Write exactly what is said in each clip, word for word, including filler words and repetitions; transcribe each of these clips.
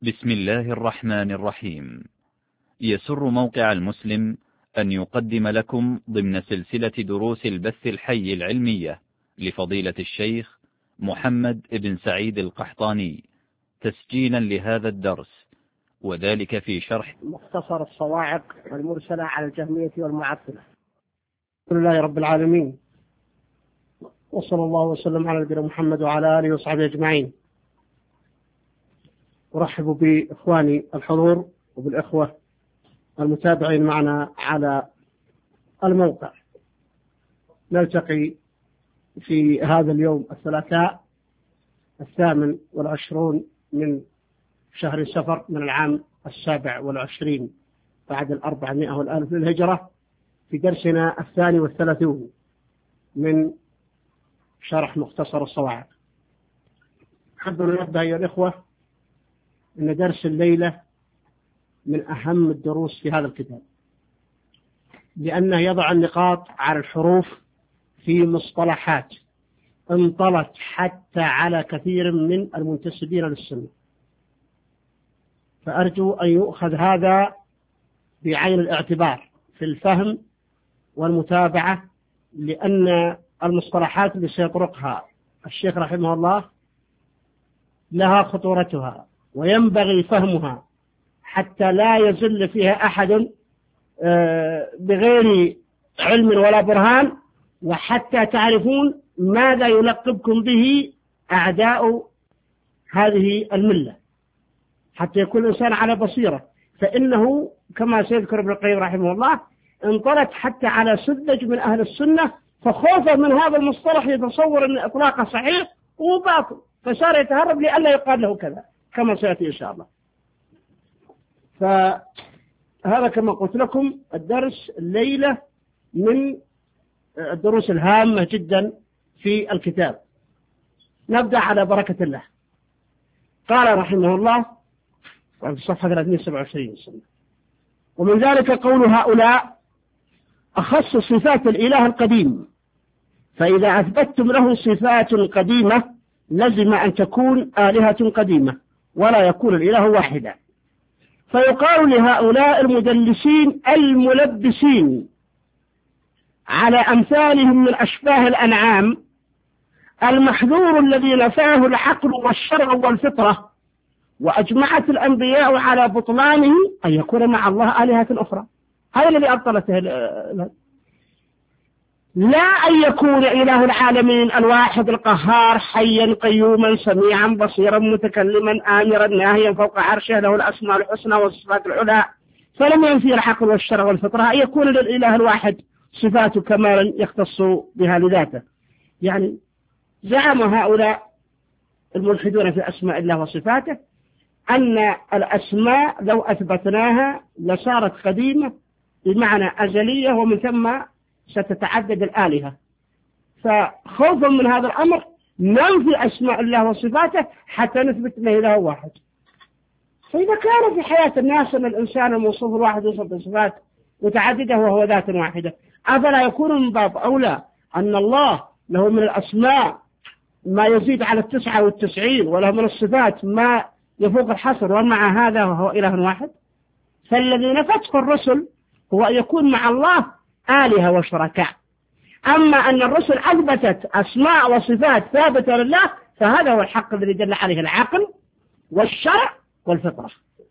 بسم الله الرحمن الرحيم. يسر موقع المسلم أن يقدم لكم ضمن سلسلة دروس البث الحي العلمية لفضيلة الشيخ محمد بن سعيد القحطاني تسجيلا لهذا الدرس، وذلك في شرح مختصر الصواعق المرسلة على الجهمية والمعطلة. الحمد لله رب العالمين، وصلى الله وسلم على نبينا محمد وعلى آله وصحبه أجمعين. أرحب بإخواني الحضور وبالإخوة المتابعين معنا على الموقع. نلتقي في هذا اليوم الثلاثاء الثامن والعشرون من شهر سفر من العام السابع والعشرين بعد الأربعمائة والألف للهجرة في درسنا الثاني والثلاثون من شرح مختصر الصواعق. أحب أن ننبه أيها الإخوة أن درس الليلة من أهم الدروس في هذا الكتاب، لأنه يضع النقاط على الحروف في مصطلحات انطلت حتى على كثير من المنتسبين للسنة، فأرجو أن يؤخذ هذا بعين الاعتبار في الفهم والمتابعة، لأن المصطلحات اللي سيطرقها الشيخ رحمه الله لها خطورتها، وينبغي فهمها حتى لا يزل فيها أحد بغير علم ولا برهان، وحتى تعرفون ماذا يلقبكم به أعداء هذه الملة، حتى يكون الإنسان على بصيرة. فإنه كما سيذكر ابن القيم رحمه الله انطلت حتى على سذج من أهل السنة، فخوفا من هذا المصطلح يتصور أن إطلاقه صحيح وباطل، فصار يتهرب لئلا يقال له كذا كما سيأتي إن شاء الله. فهذا كما قلت لكم الدرس الليلة من الدروس الهامة جدا في الكتاب. نبدأ على بركة الله. قال رحمه الله في صفحة ثلاثمائة وسبعة وعشرين: ومن ذلك قول هؤلاء أخص صفات الإله القديم، فإذا أثبتتم له صفات قديمة لزم أن تكون آلهة قديمة ولا يكون الإله واحدا. فيقال لهؤلاء المدلسين الملبسين على أمثالهم من أشباه الأنعام المحذور الذي نفاه العقل والشرع والفطرة، وأجمعت الأنبياء على بطلانه أن يكون مع الله آلهة أخرى. هذا الذي أبطلته، لا أن يكون إله العالمين الواحد القهار حيا قيوما سميعا بصيرا متكلما آمرا ناهيا فوق عرشه له الأسماء الحسنى والصفات العلى، فلم ينفي العقل والشرع والفطرة أن يكون للإله الواحد صفات كمالا يختص بها لذاته. يعني زعم هؤلاء الملحدون في أسماء الله وصفاته أن الأسماء لو أثبتناها لصارت قديمة بمعنى أزلية، ومن ثم ستتعدد الآلهة. فخوفا من هذا الأمر ننفي أسماء الله وصفاته حتى نثبت أنه إله واحد. فإذا كان في حياة الناس أن الإنسان الموصوف الواحد يوصف بصفات متعددة وهو ذات واحدة، أفلا يكون من باب أولى أن الله له من الأسماء ما يزيد على التسعة والتسعين، وله من الصفات ما يفوق الحصر، ومع هذا وهو إله واحد؟ فالذي نفته الرسل هو أن يكون مع الله آلهة وشركاء. أما أن الرسل أثبتت أسماء وصفات ثابتة لله، فهذا هو الحق الذي دل عليه العقل والشرع والفطرة.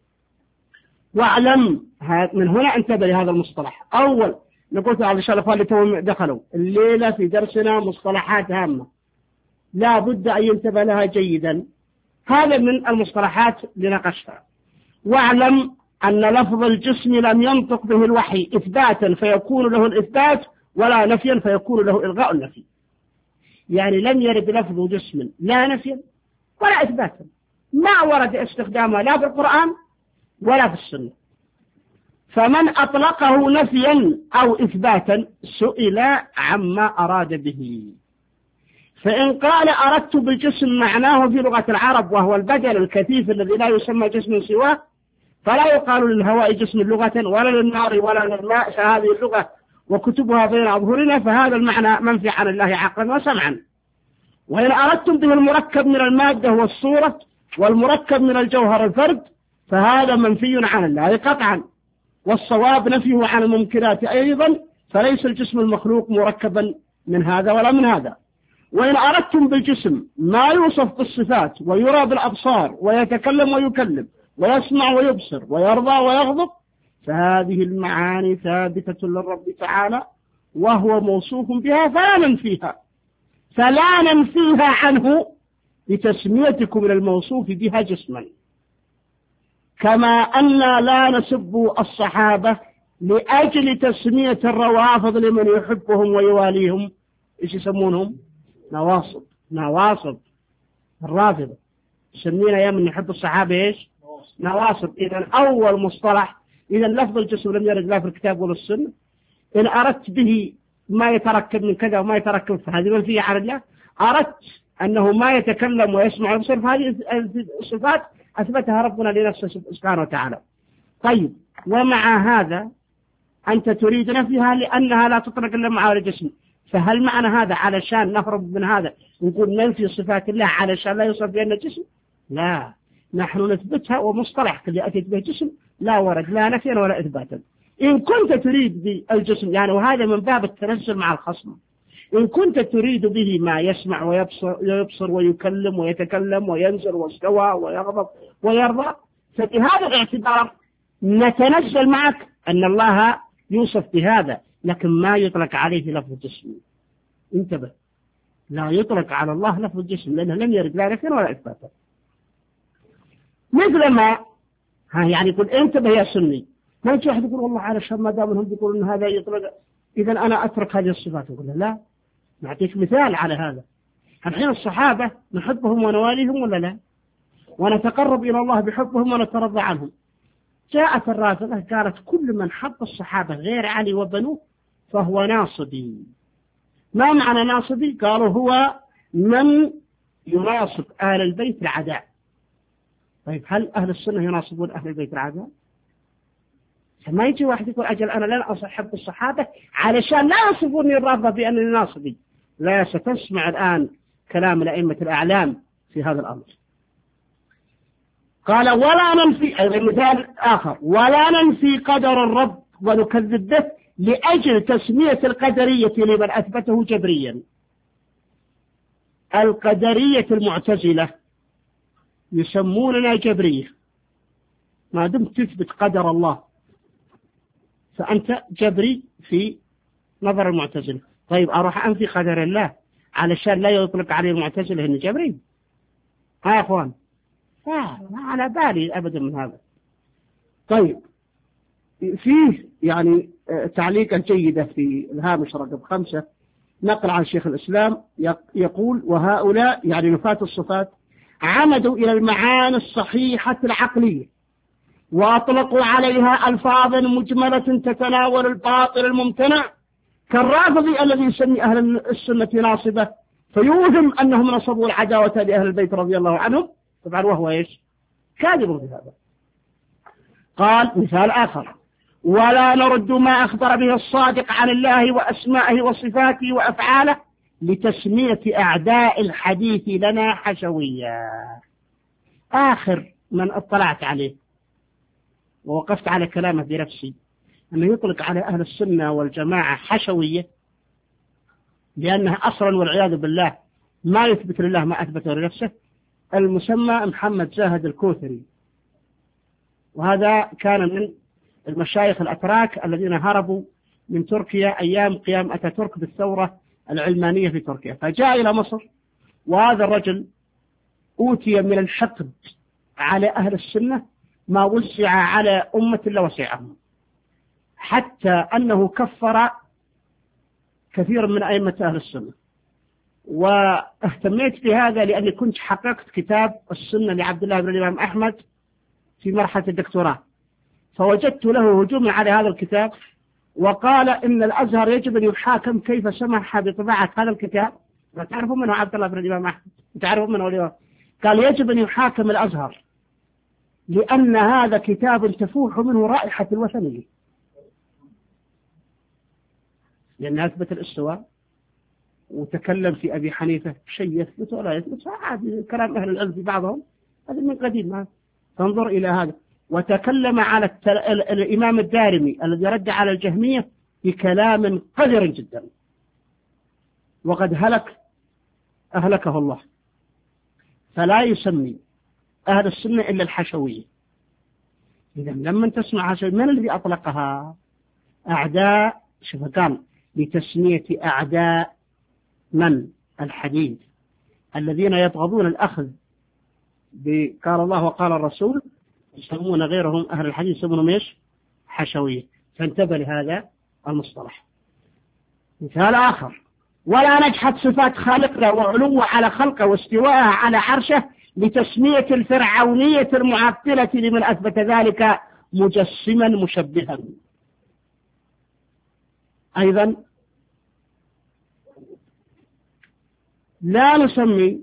واعلم من هنا انتبه لهذا المصطلح. أول نقول إن شاء الله اللي دخلوا الليلة في درسنا مصطلحات هامة لا بد أن ينتبه لها جيدا. هذا من المصطلحات لنقشها. واعلم أن لفظ الجسم لم ينطق به الوحي إثباتا فيكون له الإثبات، ولا نفيا فيكون له إلغاء النفي. يعني لم يرد لفظ جسم لا نفيا ولا إثباتا، ما ورد استخدامه لا في القرآن ولا في السنة. فمن أطلقه نفيا أو إثباتا سئل عما أراد به. فإن قال أردت بالجسم معناه في لغة العرب وهو البدل الكثيف الذي لا يسمى جسم سواه، فلا يقال للهواء جسم لغة ولا للنار ولا للماء، فهذه اللغة وكتبها بين أظهرنا، فهذا المعنى منفي عن الله عقلا وسمعا. وإن أردتم به المركب من المادة والصورة والمركب من الجوهر الفرد، فهذا منفي عن الله قطعا، والصواب نفيه عن الممكنات أيضا، فليس الجسم المخلوق مركبا من هذا ولا من هذا. وإن أردتم بالجسم ما يوصف بالصفات ويرى بالأبصار ويتكلم ويكلم ويسمع ويبصر ويرضى ويغضب، فهذه المعاني ثابتة للرب تعالى وهو موصوف بها فلا ننفيها فلا ننفيها عنه لتسميتكم للموصوف بها جسما، كما أن لا نسب الصحابة لأجل تسمية الروافض لمن يحبهم ويواليهم. إيش يسمونهم؟ نواصب. نواصب الرافضة سمينا يا من يحب الصحابة إيش؟ نواصب. إذا أول مصطلح، إذا لفظ الجسم لم يرد لا في الكتاب ولا السنة. إن أردت به ما يتركب من كذا وما يتركب فهذه منفية عن الله. أردت أنه ما يتكلم ويسمع ويبصر فهذه الصفات أثبتها ربنا لنفسه سبحانه وتعالى. طيب، ومع هذا أنت تريد نفيها لأنها لا تطلق إلا مع الجسم، فهل معنى هذا علشان نهرب من هذا نقول ننفي صفات الله علشان لا يوصف بأن الجسم؟ لا، نحن نثبتها، ومصطلح اللي أتيت به جسم لا ورد لا نفيا ولا إثباتا. إن كنت تريد بالجسم يعني، وهذا من باب التنزل مع الخصم، إن كنت تريد به ما يسمع ويبصر ويبصر ويكلم ويتكلم وينزل واستوى ويغضب ويرضى، فبهذا الاعتبار نتنزل معك أن الله يوصف بهذا، لكن ما يطلق عليه لفظ الجسم. انتبه، لا يطلق على الله لفظ الجسم لأنه لم يرد لا نفيا ولا إثباتا. مثل ما ها يعني يقول انتبه يا سني، ما يجي واحد يقول والله علشان ما دام هم يقولون ان هذا يطلق اذا انا اترك هذه الصفات. يقول لا، نعطيك مثال على هذا. الحين الصحابه نحبهم ونواليهم ولا لا؟ ونتقرب الى الله بحبهم ونترضى عنهم. جاءت الرافضه قالت كل من حب الصحابه غير علي وبنوه فهو ناصبي. ما معنى ناصبي؟ قالوا هو من يناصب اهل البيت العداء. طيب، هل أهل السنة يناصبون أهل البيت العداء؟ ما يجي واحد يقول أجل أنا لن أصحب الصحابة علشان لا يصفوني الرافضة بأنني ناصبي. لا، ستسمع الآن كلام الأئمة الأعلام في هذا الأمر. قال ولا ننفي، أيضا مثال آخر، ولا ننفي قدر الرب ونكذب به لأجل تسمية القدرية لمن أثبته جبريا. القدرية المعتزلة يسموننا جبرية، ما دمت تثبت قدر الله فأنت جبري في نظر المعتزلة. طيب، أروح أنفي قدر الله علشان لا يطلق عليه المعتزلة إنه جبري؟ ها يا أخوان، لا على بالي أبدا من هذا. طيب، فيه يعني تعليقا جيدة في الهامش رقم خمسة، نقل عن شيخ الإسلام يقول وهؤلاء يعني نفاة الصفات عمدوا إلى المعاني الصحيحة العقلية وأطلقوا عليها ألفاظا مجملة تتناول الباطل الممتنع، كالرافضي الذي يسمي أهل السنة ناصبة فيوهم أنهم نصبوا العداوة لأهل البيت رضي الله عنهم، طبعا وهو إيش؟ كاذب في هذا. قال مثال آخر، ولا نرد ما أخبر به الصادق عن الله وأسمائه وصفاته وأفعاله لتسمية أعداء الحديث لنا حشوية. آخر من اطلعت عليه ووقفت على كلامه بنفسي أنه يطلق على أهل السنة والجماعة حشوية، لأنها أصلا والعياذ بالله ما يثبت لله ما أثبته لنفسه، المسمى محمد زاهد الكوثري، وهذا كان من المشايخ الأتراك الذين هربوا من تركيا أيام قيام أتاتورك بالثورة العلمانية في تركيا، فجاء إلى مصر، وهذا الرجل أوتي من الحقد على أهل السنة ما وسع على أمة إلا وسعهم، حتى أنه كفر كثير من أئمة أهل السنة. واهتميت بهذا لأني كنت حققت كتاب السنة لعبد الله بن الإمام أحمد في مرحلة الدكتوراه، فوجدت له هجوم على هذا الكتاب، وقال إن الأزهر يجب أن يحاكم كيف سمح بطباعة هذا الكتاب. تعرفون منه عبد الله بن الإمام أحمد؟ تعرفون منه اليوم؟ قال يجب أن يحاكم الأزهر لأن هذا كتاب تفوح منه رائحة الوثنية، لأن أثبت الاستواء وتكلم في أبي حنيفة شيء يثبت ولا يثبت، عادي كلام أهل العلم في بعضهم، هذا من قديم. ما تنظر إلى هذا، وتكلم على التل... ال... الإمام الدارمي الذي رد على الجهمية بكلام قذر جدا، وقد هلك أهلكه الله. فلا يسمي أهل السنة إلا الحشوية. إذا لما تسمع حشوية، من الذي أطلقها؟ أعداء، شوف قال لتسمية أعداء من؟ الحديث، الذين يبغضون الأخذ بقال الله وقال الرسول، يسمون غيرهم أهل الحديث يسمونهم إيش؟ حشوية. فانتبه لهذا المصطلح. مثال آخر: ولا نجحت صفات خالقنا وعلوه على خلقه واستواءه على عرشه لتسمية الفرعونية المعطلة لمن أثبت ذلك مجسما مشبها. أيضا لا نسمي،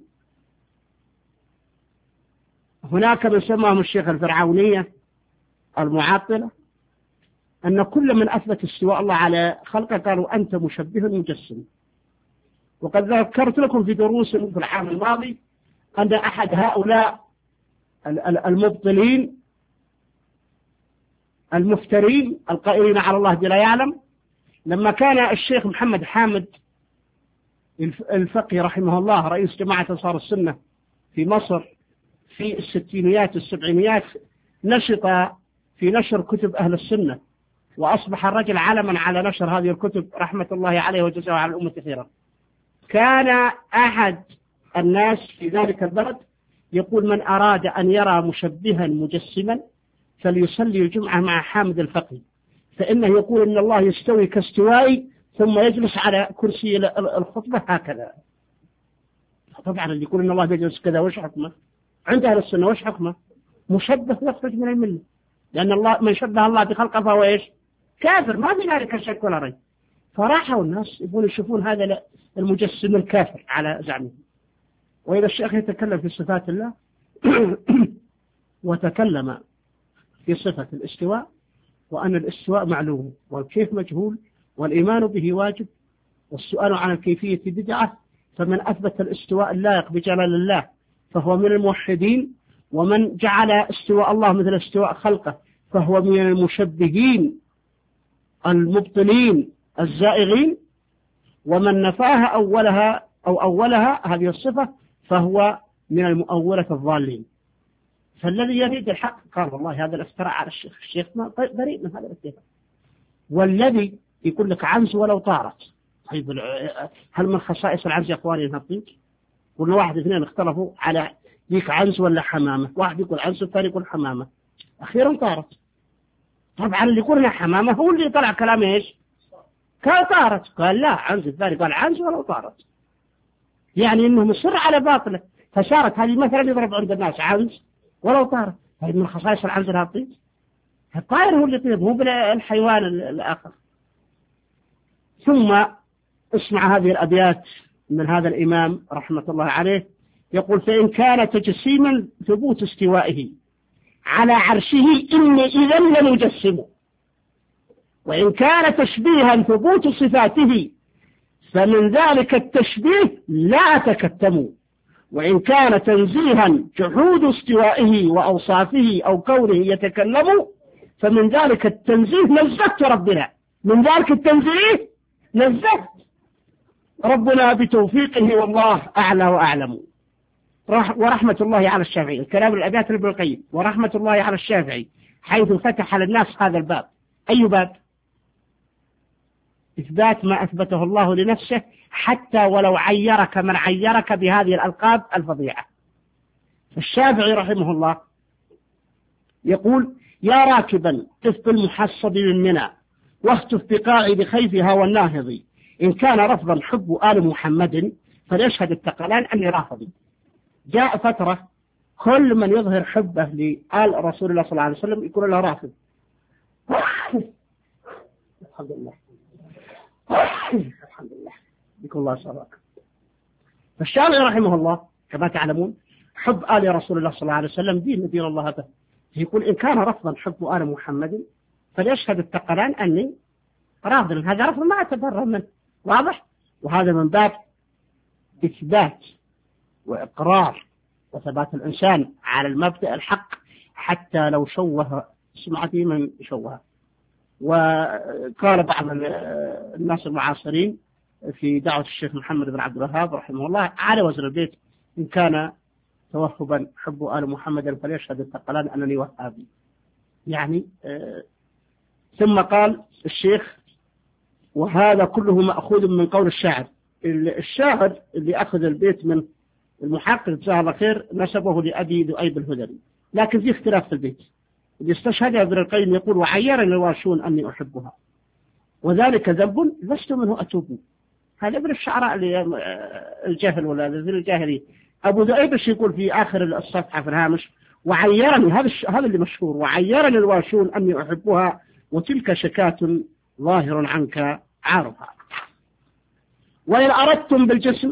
هناك من سماهم الشيخ الفرعونية المعطلة، أن كل من أثبت استواء الله على خلقه قالوا أنت مشبه مجسم. وقد ذكرت لكم في دروس في العام الماضي أن أحد هؤلاء المبطلين المفترين القائلين على الله بلا يعلم، لما كان الشيخ محمد حامد الفقي رحمه الله رئيس جماعة أنصار السنة في مصر في الستينيات السبعينيات، نشط في نشر كتب أهل السنة، وأصبح الرجل علما على نشر هذه الكتب رحمة الله عليه وجزاه على الأمة خيرا. كان أحد الناس في ذلك البلد يقول: من أراد أن يرى مشبها مجسما فليصلي الجمعة مع حامد الفقي، فإنه يقول إن الله يستوي كاستوائي ثم يجلس على كرسي الخطبة هكذا. طبعا اللي يقول إن الله يجلس كذا وش حكمه؟ عند أهل السنة وش حكمه؟ مشبه يخرج من الملة، لأن الله من شبه الله بخلقه فهو إيش؟ كافر، ما في ذلك شك ولا ريب. فراحوا الناس يقولوا يشوفون هذا المجسم الكافر على زعمه. وإذا الشيخ يتكلم في صفات الله وتكلم في صفة الاستواء، وأن الاستواء معلوم والكيف مجهول والإيمان به واجب والسؤال عن الكيفية بدعة، فمن أثبت الاستواء اللائق بجلال الله فهو من الموحدين، ومن جعل استواء الله مثل استواء خلقه فهو من المشبهين المبطلين الزائغين، ومن نفاها أولها أو أولها هذه الصفة فهو من المؤولة الضالين. فالذي يريد الحق قال والله هذا الافتراء على الشيخ، الشيخ ما بريء من هذا الافتراء. والذي يقول لك عنز ولو طارت، طيب هل من خصائص العنز يا اخواني انها تطير؟ قلنا واحد اثنين اختلفوا على ذيك عنز ولا حمامة، واحد يقول عنز والثاني يقول حمامة، أخيرا طارت. طبعا اللي يقول حمامة هو اللي طلع كلام ايش؟ قال طارت، قال لا عنز، الثاني قال عنز ولو طارت، يعني انه مصر على باطله. فصارت هذه مثلا يضرب عند الناس عنز ولو طارت، هذه من خصائص العنز انها تطير. الطائر هو اللي يطير، مو بالحيوان الآخر. ثم اسمع هذه الأبيات من هذا الإمام رحمة الله عليه، يقول: فإن كان تجسيما ثبوت استوائه على عرشه إن إذا لمجسم، وإن كان تشبيها ثبوت صفاته فمن ذلك التشبيه لا تكتم، وإن كان تنزيها جحود استوائه وأوصافه أو كونه يتكلم فمن ذلك التنزيه نزهت ربنا، من ذلك التنزيه نزهت ربنا بتوفيقه، والله أعلى وأعلم. ورحمة الله على الشافعي، الكلام الأبيات ابن القيم، ورحمة الله على الشافعي حيث فتح للناس هذا الباب. أي باب؟ إثبات ما أثبته الله لنفسه، حتى ولو عيرك من عيرك بهذه الألقاب الفظيعة. الشافعي رحمه الله يقول: يا راكبا قف بالمحصب من منى واختف بقاعد خيفها والناهض، إن كان رفضا حب آل محمد فليشهد الثقلان أني رافضي. جاء فترة كل من يظهر حبه لآل رسول الله صلى الله عليه وسلم يقول له رافض. الحمد لله الحمد لله بكل الله صباك. فالشافعي رحمه الله كما تعلمون حب آل رسول الله صلى الله عليه وسلم دين دين الله به، يقول: إن كان رفضا حب آل محمد فليشهد الثقلان أني رافض. هذا رفض ما أتبرر منه، واضح؟ وهذا من باب إثبات وإقرار وثبات الإنسان على المبدأ الحق حتى لو شوه سمعتي من شوه. وقال بعض الناس المعاصرين في دعوة الشيخ محمد بن عبد الوهاب رحمه الله على وزن البيت: إن كان توهبا حب آل محمد فليشهد الثقلان أنني وهابي. يعني آه ثم قال الشيخ: وهذا كله مأخوذ من قول الشاعر. الشاعر اللي أخذ البيت من المحقق جزاه الله خير نسبه لأبي ذؤيب الهذلي، لكن في اختلاف في البيت. اللي استشهد ابن القيم يقول: وعيرني الواشون أني أحبها وذلك ذنب لست منه أتوب. هذا ابن الشعراء الجاهل ولا ذي الجاهلي. أبو ذؤيب ايش يقول في آخر الصفحة في الهامش؟ وعيرني، هذا هذا اللي مشهور: وعيرني الواشون أني أحبها وتلك شكاة ظاهر عنك عارفها. وإن أردتم بالجسم،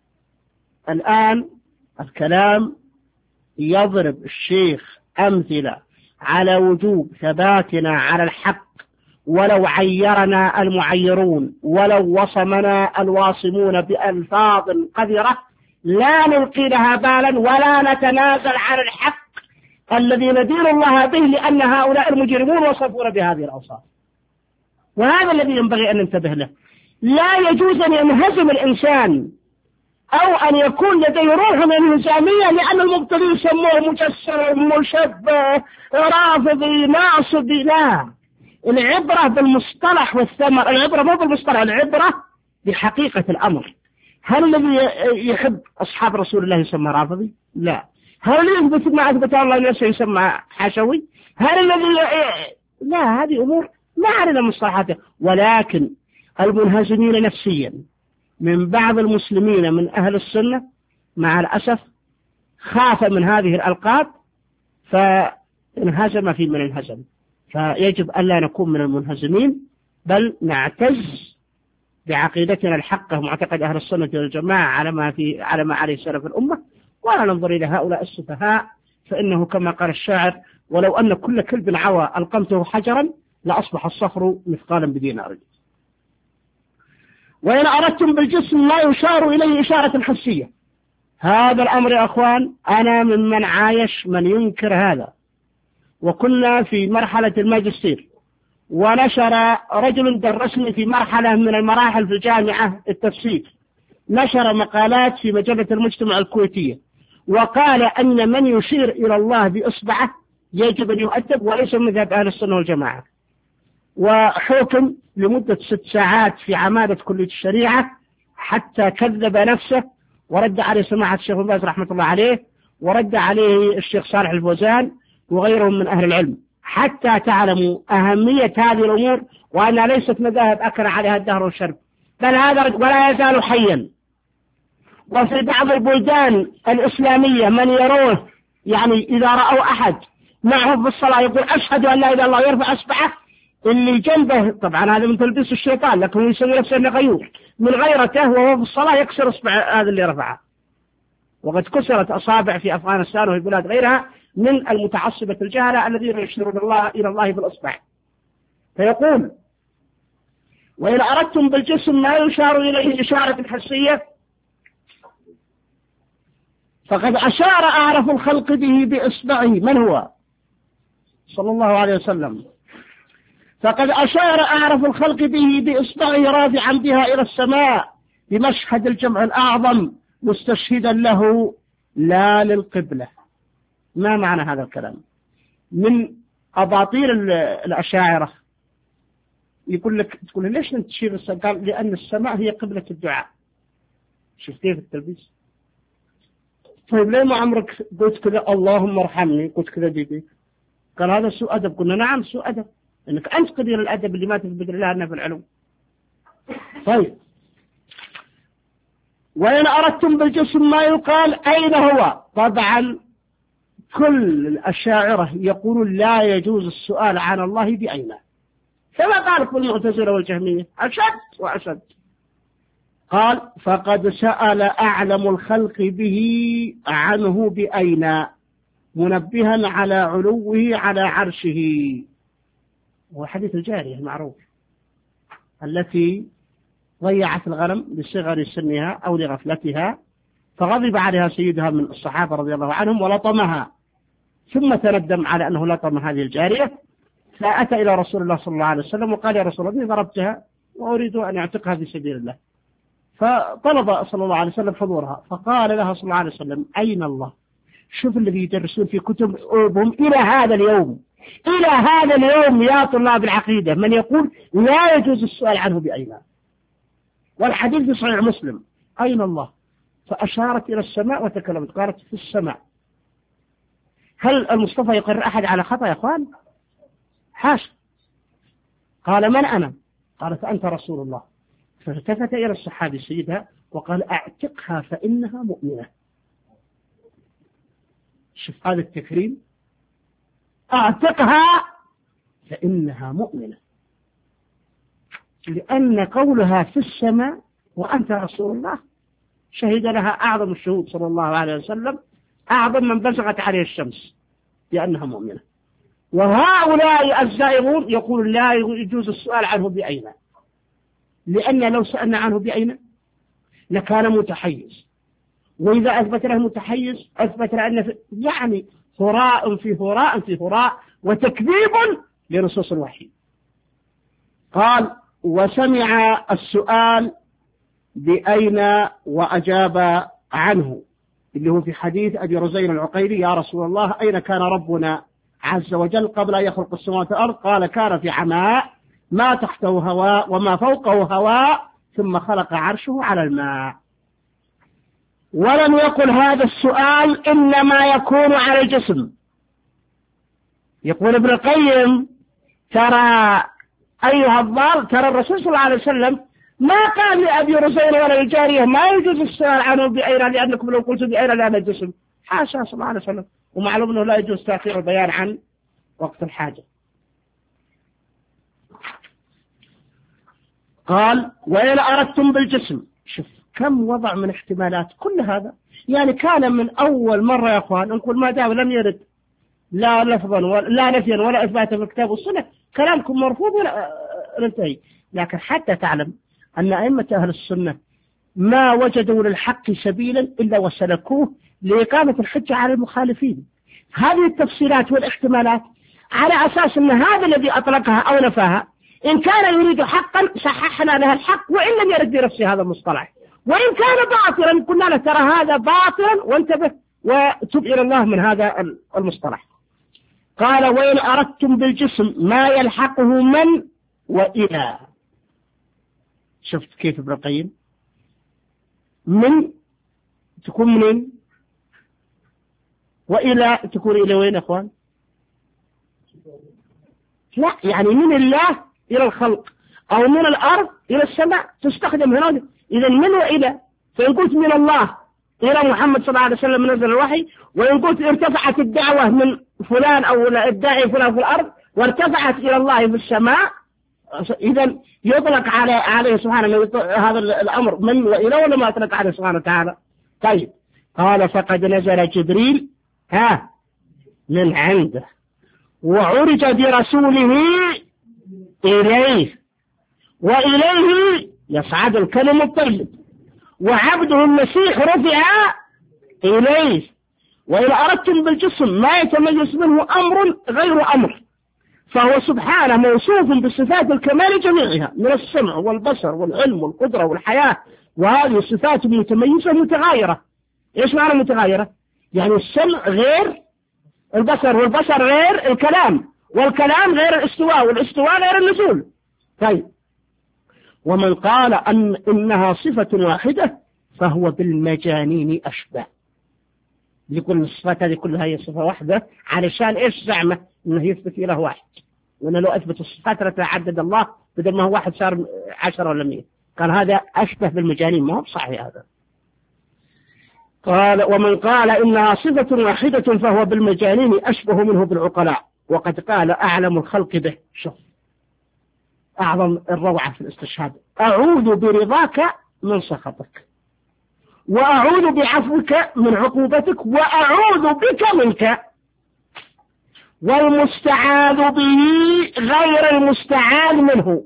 الآن الكلام يضرب الشيخ أمثلة على وجوب ثباتنا على الحق ولو عيرنا المعيرون، ولو وصمنا الواصمون بألفاظ قذرة لا نلقي لها بالا ولا نتنازل عن الحق الذي ندين الله به، لأن هؤلاء المجرمون وصفون بهذه الأوصاف. وهذا الذي ينبغي أن ننتبه له. لا يجوز أن ينهزم الإنسان أو أن يكون لديه روح من الانهزامية لأن المبتدئين يسموه مجسم مشبه رافضي ناصبي. لا، العبرة بالمصطلح والثمر. العبرة مو بالمصطلح، العبرة بحقيقة الأمر. هل الذي يحب أصحاب رسول الله يسمى رافضي؟ لا. هل الذي يثبت ما أثبت الله نفسه يسمى حشوي؟ هل الذي لا، هذه أمور ما علينا مصطلحاتها. ولكن المنهزمين نفسيا من بعض المسلمين من أهل السنة مع الأسف خاف من هذه الألقاب فانهزم في من انهزم. فيجب ألا نكون من المنهزمين، بل نعتز بعقيدتنا الحقة معتقد أهل السنة والجماعة على ما في على ما عليه سلف الأمة، ولا ننظر إلى هؤلاء السفهاء. فإنه كما قال الشاعر: ولو أن كل كلب عوى ألقمته حجرا لأصبح الصخر مثقالا بدينار. وإن أردتم بالجسم لا يشار إليه إشارة حسية. هذا الأمر يا أخوان أنا ممن عايش من ينكر هذا. وكنا في مرحلة الماجستير، ونشر رجل درسني في مرحلة من المراحل في الجامعة التفسير، نشر مقالات في مجلة المجتمع الكويتية، وقال أن من يشير إلى الله بإصبعه يجب أن يؤدب وليس من مذهب أهل السنة والجماعة. وحكم لمدة ست ساعات في عمادة كلية الشريعة حتى كذب نفسه، ورد عليه سماحة الشيخ باز رحمة الله عليه، ورد عليه الشيخ صالح الفوزان وغيرهم من أهل العلم، حتى تعلموا أهمية هذه الأمور وأنها ليست مذاهب أكل عليها الدهر والشرب، بل هذا ولا يزال حيا. وفي بعض البلدان الإسلامية من يروه، يعني إذا رأوا أحد معه بالصلاة يقول أشهد أن لا إله إلا الله يرفع أصبعه، اللي جنبه طبعا هذا من تلبيس الشيطان، لكن يسوي نفسه انه غيور من غيرته وهو في الصلاة يكسر اصبع هذا اللي رفعه. وقد كسرت أصابع في أفغانستان وفي بلاد غيرها من المتعصبة الجهلة الذين يشيرون الله إلى الله بالأصبع. فيقول: وإن أردتم بالجسم ما يشار إليه إشارة حسية فقد أشار أعرف الخلق به بإصبعه. من هو؟ صلى الله عليه وسلم. فقد أشار أعرف الخلق به بإصبعه رافعا بها إلى السماء بمشهد الجمع الأعظم مستشهدا له لا للقبلة. ما معنى هذا الكلام؟ من أباطيل الأشاعرة يقول لك، تقول ليش أنت تشير السماء؟ قال: لأن السماء هي قبلة الدعاء. شفتيه في التلبيس؟ طيب ليه ما عمرك قلت كذا اللهم ارحمني، قلت كذا بيديك؟ قال: هذا سوء أدب. قلنا: نعم سوء أدب، إنك أنت قدير الأدب اللي ما تثبت لله أنه في العلوم. طيب، وإن أردتم بالجسم ما يقال أين هو؟ طبعا كل الأشاعرة يقولون لا يجوز السؤال عن الله بأين، كما قال كل المعتزلة والجهمية أشد وأشد. قال: فقد سأل أعلم الخلق به عنه بأين منبها على علوه على عرشه. وحديث الجارية المعروف التي ضيعت الغنم لصغر سنها أو لغفلتها، فغضب عليها سيدها من الصحابة رضي الله عنهم ولطمها، ثم تندم على أنه لطم هذه الجارية، فأتى إلى رسول الله صلى الله عليه وسلم وقال يا رسول الله ضربتها وأريد أن أعتقها في سبيل الله، فطلب صلى الله عليه وسلم حضورها، فقال لها صلى الله عليه وسلم أين الله؟ شوف الذي يدرسون في كتبهم إلى هذا اليوم، إلى هذا اليوم يا طلاب العقيدة من يقول لا يجوز السؤال عنه بأين، والحديث في صحيح مسلم أين الله؟ فأشارت إلى السماء وتكلمت قالت في السماء. هل المصطفى يقر أحد على خطأ يا أخوان؟ حاشا. قال من أنا؟ قالت أنت رسول الله. فالتفت إلى الصحابي سيدها وقال أعتقها فإنها مؤمنة. شوف هذا التكريم، أعتقها فإنها مؤمنة، لأن قولها في السماء وأنت رسول الله شهد لها أعظم الشهود صلى الله عليه وسلم، أعظم من بزغت عليه الشمس لأنها مؤمنة. وهؤلاء الزائغون يقول لا يجوز السؤال عنه بأين، لأن لو سألنا عنه بأين لكان متحيز، وإذا أثبت له متحيز أثبت له أن يعني هراء في هراء في هراء وتكذيب لنصوص الوحي. قال وسمع السؤال بأين وأجاب عنه، اللي هو في حديث أبي رزين العقيري يا رسول الله أين كان ربنا عز وجل قبل أن يخلق السماوات والأرض؟ قال كان في عماء ما تحته هواء وما فوقه هواء ثم خلق عرشه على الماء. ولم يقل هذا السؤال إنما يكون على الجسم. يقول ابن القيم ترى أيها الضال، ترى الرسول صلى الله عليه وسلم ما قال لأبي رزين ولا الجارية ما يجوز السؤال عنه بأين لأنكم لو قلتوا بأين لأن الجسم، حاشا صلى الله عليه وسلم. ومعلوم أنه لا يجوز تأخير البيان عن وقت الحاجة. قال وإن أردتم بالجسم، شوف كم وضع من احتمالات كل هذا. يعني كان من أول مرة يا أخوان نقول ما دام لم يرد لا لفظا ولا لا نفيا ولا إثباتا في الكتاب والسنة كلامكم مرفوض ولا ننتهي. لكن حتى تعلم أن أئمة أهل السنة ما وجدوا للحق سبيلا إلا وسلكوه لإقامة الحجة على المخالفين. هذه التفصيلات والاحتمالات على أساس أن هذا الذي أطلقها أو نفاها إن كان يريد حقا صححنا له الحق وإن لم يرد بنفسه هذا المصطلح، وإن كان باطلا قلنا له ترى هذا باطلا وانتبه وتب إلى الله من هذا المصطلح. قال وإن أردتم بالجسم ما يلحقه من وإلى. شفت كيف ابن القيم من تكون منين وإلى تكون إلى وين يا أخوان؟ لا يعني من الله إلى الخلق أو من الأرض إلى السماء تستخدم هنا. إذا من وإلى، فإن قلت من الله إلى محمد صلى الله عليه وسلم نزل الوحي، وإن قلت ارتفعت الدعوة من فلان أو الداعي فلان في الأرض وارتفعت إلى الله في السماء، إذا يطلق على عليه سبحانه هذا الأمر من وإلى ولا ما أطلق عليه سبحانه وتعالى؟ طيب قال فقد نزل جبريل ها من عنده وعرج برسوله إليه وإليه يصعد الكلم الطيب وعبده المسيح رفع إليه. وإن أردتم بالجسم ما يتميز منه أمر غير أمر فهو سبحانه موصوف بصفات الكمال جميعها من السمع والبصر والعلم والقدرة والحياة، وهذه صفات متميزة متغايرة. إيش معنى متغايرة؟ يعني السمع غير البصر والبصر غير الكلام والكلام غير الاستواء والاستواء غير النزول. طيب ومن قال أن إنها صفة واحدة فهو بالمجانين أشبه. يقول الصفات هذه كلها هي صفة واحدة علشان إيش زعمه إنه يثبت إله واحد، وإنه لو أثبت الصفات لتعدد الله بدل ما هو واحد صار عشرة ولا مئة. قال هذا أشبه بالمجانين، ما هو صحيح هذا. قال ومن قال إنها صفة واحدة فهو بالمجانين أشبه منه بالعقلاء، وقد قال أعلم الخلق به. شوف أعظم الروعة في الاستشهاد، أعوذ برضاك من سخطك وأعوذ بعفوك من عقوبتك وأعوذ بك منك، والمستعاذ به غير المستعاذ منه.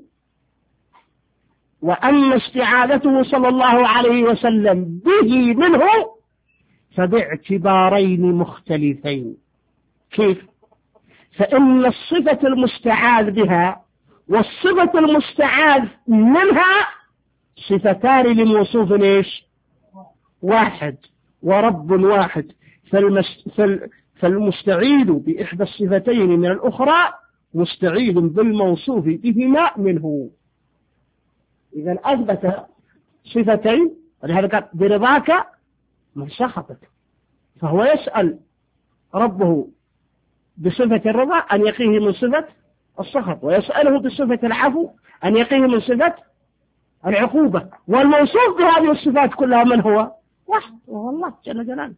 وأما استعاذته صلى الله عليه وسلم به منه فباعتبارين مختلفين. كيف؟ فإن الصفة المستعاذ بها والصفة المستعاذ منها صفتان لموصوف إيش؟ واحد ورب واحد، فالمس... فال... فالمستعيذ بإحدى الصفتين من الأخرى مستعيذ بالموصوف بهما منه. إذا أثبت صفتين، ولهذا قال برضاك من سخطك، فهو يسأل ربه بصفة الرضا أن يقيه من صفة السخط، ويسأله بصفة العفو أن يقيه من صفة العقوبة، والموصوف بهذه الصفات كلها من هو؟ واحد، وهو الله جل جلاله.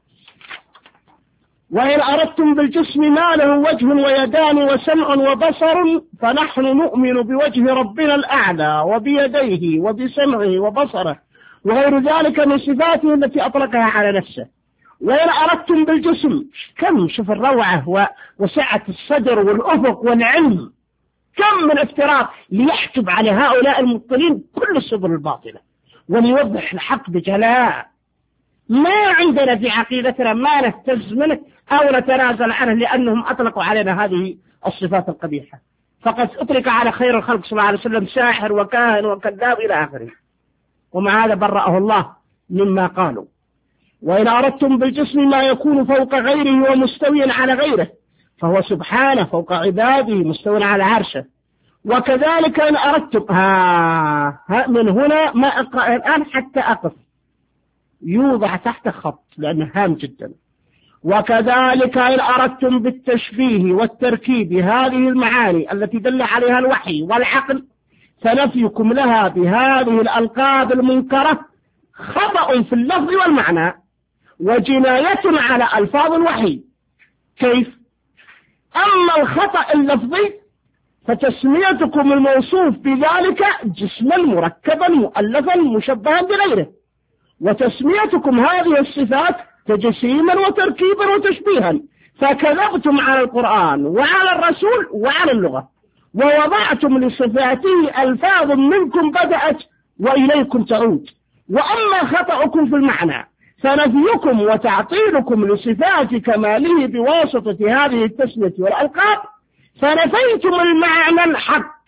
وإن أردتم بالجسم ما له وجه ويدان وسمع وبصر فنحن نؤمن بوجه ربنا الأعلى وبيديه وبسمعه وبصره وغير ذلك من صفاته التي أطلقها على نفسه. وإن أردتم بالجسم، كم شوف الروعة وسعة الصدر والأفق والعلم، كم من افتراض ليحجب على هؤلاء المبطلين كل السبل الباطلة وليوضح الحق بجلاء. ما عندنا في عقيدتنا ما نهتز منه أو نتنازل عنه لأنهم أطلقوا علينا هذه الصفات القبيحة. فقد أطلق على خير الخلق صلى الله عليه وسلم ساحر وكاهن وكذاب إلى آخره، ومع هذا برأه الله مما قالوا. وإن أردتم بالجسم ما يكون فوق غيره ومستويا على غيره فهو سبحانه فوق عباده مستوى على عرشه. وكذلك إن أردتم ها, ها من هنا ما أقرأ الآن حتى أقف، يوضع تحت خط لأنه هام جدا. وكذلك إن أردتم بالتشبيه والتركيب هذه المعاني التي دل عليها الوحي والعقل فنفيكم لها بهذه الألقاب المنكرة خطأ في اللفظ والمعنى وجناية على ألفاظ الوحي. كيف؟ أما الخطأ اللفظي فتسميتكم الموصوف بذلك جسما مركبا مؤلفا مشبها بغيره، وتسميتكم هذه الصفات تجسيما وتركيبا وتشبيها، فكذبتم على القرآن وعلى الرسول وعلى اللغة، ووضعتم لصفاته ألفاظ منكم بدأت وإليكم تعود. وأما خطأكم في المعنى فنفيكم وتعطيلكم لصفات كماله بواسطة هذه التسمية والألقاب، فنفيتم المعنى الحق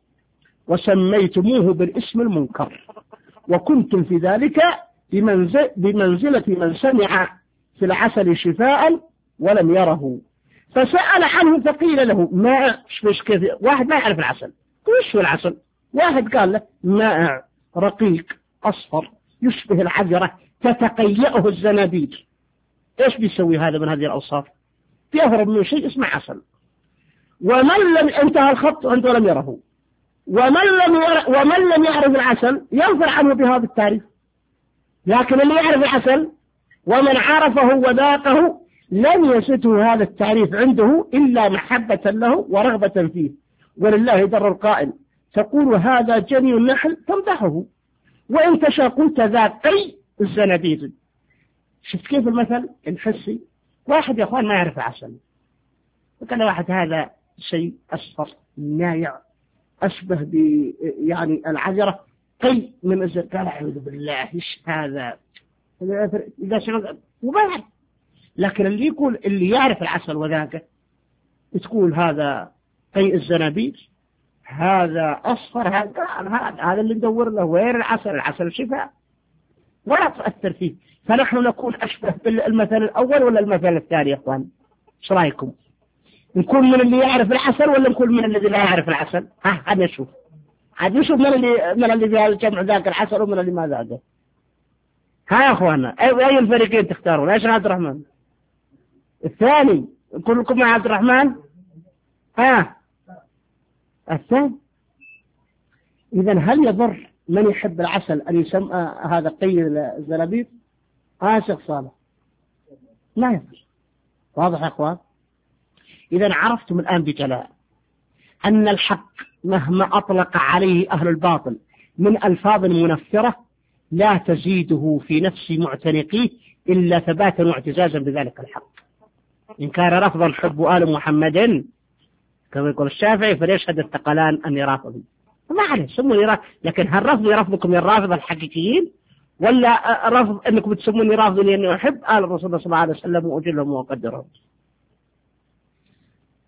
وسميتموه بالاسم المنكر، وكنتم في ذلك بمنزل بمنزلة من سمع في العسل شفاء ولم يره فسأل عنه فقيل له ماء. مش كيف واحد ما يعرف العسل، وش هو العسل؟ واحد قال له ماء رقيق أصفر يشبه العذرة تتقيأه الزنابير. إيش بيسوي هذا من هذه الأوصاف؟ بيهرب من شيء اسمه عسل. ومن لم انتهى الخط عنده لم يره، ومن لم ير... ومن لم يعرف العسل ينفر عنه بهذا التعريف. لكن اللي يعرف العسل ومن عرفه وذاقه لم يسته هذا التعريف عنده إلا محبة له ورغبة فيه. ولله در القائل تقول هذا جني النحل تمدحه، وإن تشاء قلت ذا قي الزنابير. شفت كيف المثل الحسي؟ واحد يا أخوان ما يعرف العسل وقال واحد هذا شيء أصفر نايع أشبه ب يعني العذرة قي من الزر، قال أعوذ بالله إيش هذا إذا شغل وما يعرف. لكن اللي يقول اللي يعرف العسل وذاك تقول هذا قي الزنابير هذا أصفر هذا هذا اللي ندور له وين العسل؟ العسل شفاء ولا تأثر فيه. فنحن نكون أشبه بالمثل الأول ولا المثل الثاني يا أخوان؟ إيش رأيكم؟ نكون من اللي يعرف العسل ولا نكون من الذي لا يعرف العسل؟ ها هذا نشوف عاد نشوف من اللي من اللي في الجمع ذاك العسل ومن اللي ما ذاقه. ها يا أخوانا أي الفريقين تختارون؟ إيش عبد الرحمن؟ الثاني كلكم مع عبد الرحمن؟ ها الثاني. إذا هل يضر من يحب العسل أن يسمى هذا قي الزنابير؟ ها شيخ صالح لا يضر. واضح يا أخوان؟ إذا عرفتم الآن بجلاء أن الحق مهما أطلق عليه أهل الباطل من ألفاظ منفرة لا تزيده في نفس معتنقيه إلا ثباتا واعتزازا بذلك الحق. إن كان رفضا حب آل محمد كما يقول الشافعي فليشهد الثقلان أني رافضي. ما عليه سموني رافض، لكن هل رفضي رفضكم للرافض الحقيقيين ولا رفض أنكم تسموني رافض لأني أحب آل الرسول صلى الله عليه وسلم وأجلهم وأقدرهم؟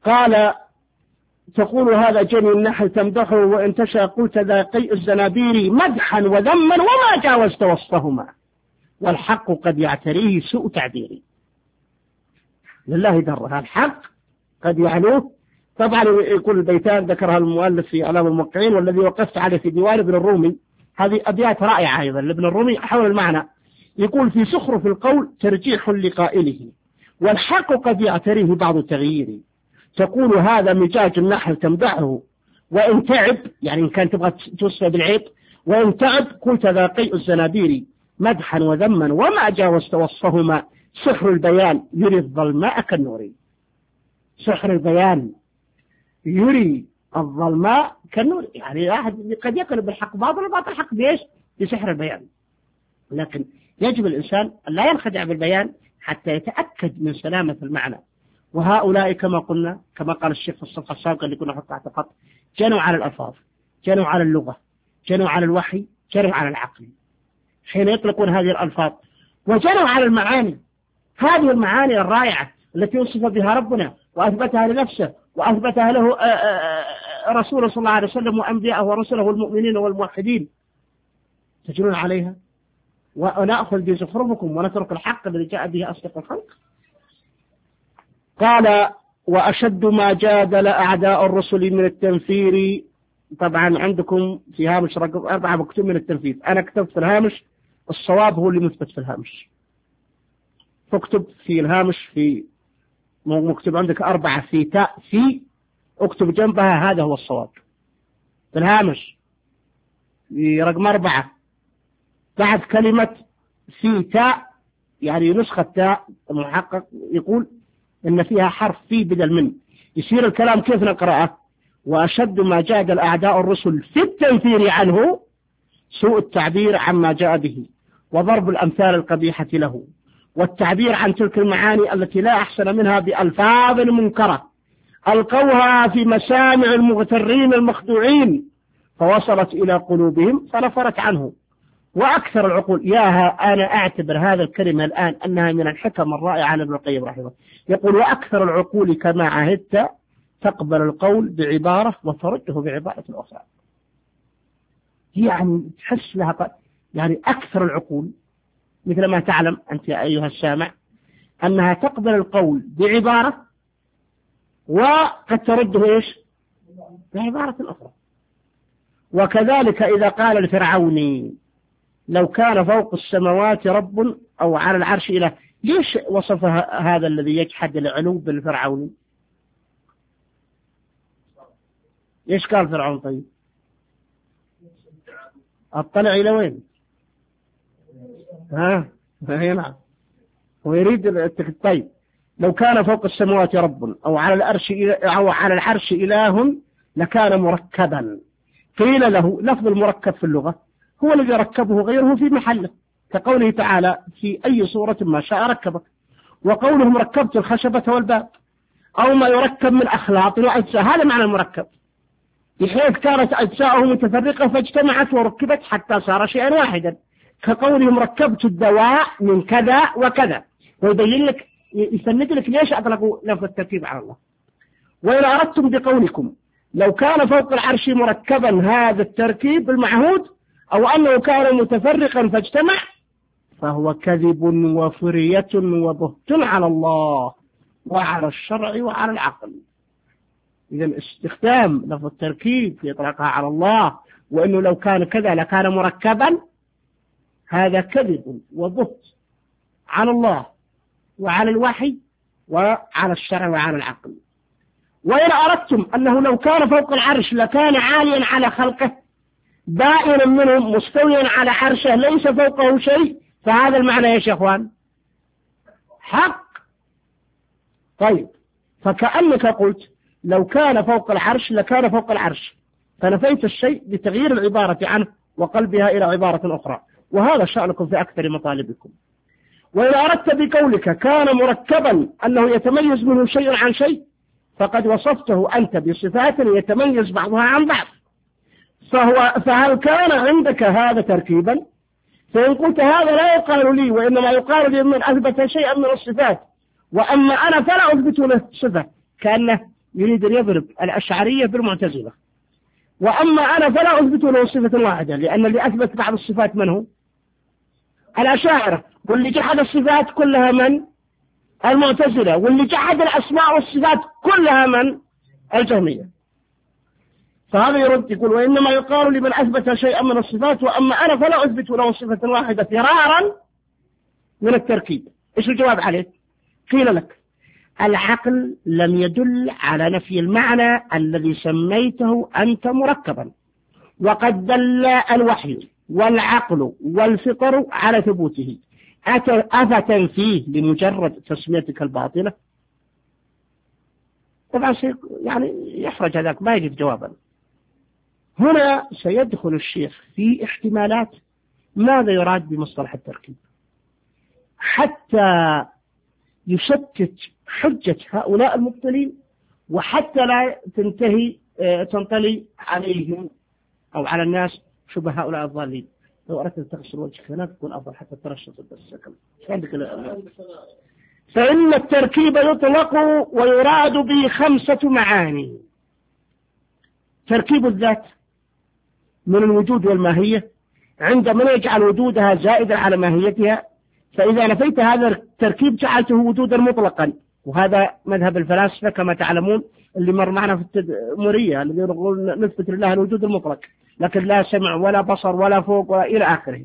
قال تقول هذا جني النحل تمدحه وإن تشاء قلت ذا قيء الزنابير مدحا وذما وما جاوزت وسطهما والحق قد يعتريه سوء تعبيري. لله درها الحق قد يعلوه. طبعا يقول البيتان ذكرها المؤلف في إعلام الموقعين والذي وقفت عليه في ديوان ابن الرومي، هذه أبيات رائعة أيضا لابن الرومي حول المعنى. يقول في سخرف القول ترجيح لقائله والحق قد يعتريه بعض تغييره تقول هذا مجاج النحل تمدحه وإن تعب، يعني إن كان تبغى توصف بالعيب، وإن تعب قلت ذا قيء الزنابير مدحا وذما وما جاوزت وصفهما سحر البيان يري الظلماء كالنور. سحر البيان يري الظلماء كالنور، يعني أحد قد يقلب الحق باطل وباطل الحق بإيش؟ بسحر البيان. لكن يجب الإنسان أن لا ينخدع بالبيان حتى يتأكد من سلامة المعنى. وهؤلاء كما قلنا كما قال الشيخ في الصفحة السابقة اللي كنا حطها تحت خط جنوا على الألفاظ، جنوا على اللغة، جنوا على الوحي، جنوا على العقل حين يطلقون هذه الألفاظ، وجنوا على المعاني، هذه المعاني الرائعة التي وصف بها ربنا وأثبتها لنفسه وأثبتها له رسوله صلى الله عليه وسلم وأنبياءه ورسله والمؤمنين والموحدين، تجنون عليها ونأخذ بزخرفكم ونترك الحق الذي جاء به أصدق الخلق. قال وأشد ما جادل أعداء الرسل من التنفير. طبعا عندكم في هامش رقم أربعة مكتوب من التنفير، أنا كتبت في الهامش الصواب هو اللي مثبت في الهامش، فاكتب في الهامش في مكتوب عندك أربعة في تاء في اكتب جنبها هذا هو الصواب في الهامش في رقم أربعة بعد كلمة في تاء، يعني نسخة تاء المحقق يقول إن فيها حرف في بدل من، يصير الكلام كيف نقرأه؟ وأشد ما جادل أعداء الرسل في التنفير عنه سوء التعبير عما جاء به وضرب الأمثال القبيحة له والتعبير عن تلك المعاني التي لا أحسن منها بألفاظ منكرة ألقوها في مسامع المغترين المخدوعين فوصلت إلى قلوبهم فنفرت عنه. وأكثر العقول ياها أنا أعتبر هذا الكلمة الآن أنها من الحكم الرائعة عن ابن القيم رحمه الله، يقول وأكثر العقول كما عهدت تقبل القول بعبارة وترده بعبارة أخرى. يعني تحس لها يعني أكثر العقول مثل ما تعلم أنت يا أيها السامع أنها تقبل القول بعبارة وقد ترده إيش بعبارة أخرى. وكذلك إذا قال الفرعوني لو كان فوق السماوات رب أو على العرش إله، ليش وصف هذا الذي يجحد العلو بالفرعوني؟ إيش قال فرعون؟ طيب أطلع إلى وين؟ ها هنا ويريد. طيب لو كان فوق السماوات رب أو على العرش أو على العرش إله لكان مركبا. قيل له لفظ المركب في اللغة هو الذي ركبه غيره في محله، كقوله تعالى في أي صورة ما شاء ركبك، وقولهم ركبت الخشبة والباب أو ما يركب من أخلاط وأجزاء، هذا معنى المركب، بحيث كانت أجزاؤه متفرقة فاجتمعت وركبت حتى صار شيئا واحدا، كقولهم ركبت الدواء من كذا وكذا، ويبين لك يسند لك ليش أطلقوا لفظ التركيب على الله. وإن أردتم بقولكم لو كان فوق العرش مركبا هذا التركيب المعهود أو أنه كان متفرقا فاجتمع فهو كذب وفرية وبهت على الله وعلى الشرع وعلى العقل. إذا استخدام لفظ التركيب في إطلاقها على الله وأنه لو كان كذا لكان مركبا هذا كذب وبهت على الله وعلى الوحي وعلى الشرع وعلى العقل. وإن أردتم أنه لو كان فوق العرش لكان عاليا على خلقه بائنا منهم مستويا على عرشه ليس فوقه شيء، فهذا المعنى يا شيخوان حق. طيب فكأنك قلت لو كان فوق العرش لكان فوق العرش، فنفيت الشيء بتغيير العبارة عنه وقلبها إلى عبارة أخرى، وهذا شأنكم في أكثر مطالبكم. وإن أردت بقولك كان مركبا أنه يتميز منه شيء عن شيء فقد وصفته أنت بصفات يتميز بعضها عن بعض، فهو فهل كان عندك هذا تركيبا؟ فإن قلت هذا لا يقال لي وإنما يقال لي من أثبت شيئا من الصفات وأما أنا فلا أثبت له صفة، كأنه يريد أن يضرب الأشعرية بالمعتزلة. وأما أنا فلا أثبت له صفة واحدة، لأن اللي أثبت بعض الصفات من هو؟ الأشاعرة. واللي جحد الصفات كلها من؟ المعتزلة. واللي جحد الأسماء والصفات كلها من؟ الجهمية. فهذا يرد يقول وإنما يقال لمن أثبت شيئا من الصفات، وأما أنا فلا أثبت له صفة واحدة فرارا من التركيب. إيش الجواب عليه؟ قيل لك العقل لم يدل على نفي المعنى الذي سميته أنت مركبا، وقد دل الوحي والعقل والفطر على ثبوته، أفتنفيه لمجرد تسميتك الباطلة؟ طبعا يعني يحرج هذاك ما يجد جوابا. هنا سيدخل الشيخ في احتمالات ماذا يراد بمصطلح التركيب، حتى يشتت حجة هؤلاء المبطلين، وحتى لا تنتهي تنطلي عليهم أو على الناس شبه هؤلاء الضالين. لو أردت أن تغسل وجهك هناك تكون أفضل حتى ترشط السكن. فإن التركيب يطلق ويراد به خمسة معاني: تركيب الذات من الوجود والماهية، عندما يجعل وجودها زائدا على ماهيتها، فإذا نفيت هذا التركيب جعلته وجودا مطلقا، وهذا مذهب الفلاسفة كما تعلمون اللي مر معنا في التدمرية، الذي يقول نثبت لله الوجود المطلق، لكن لا سمع ولا بصر ولا فوق ولا إلى آخره،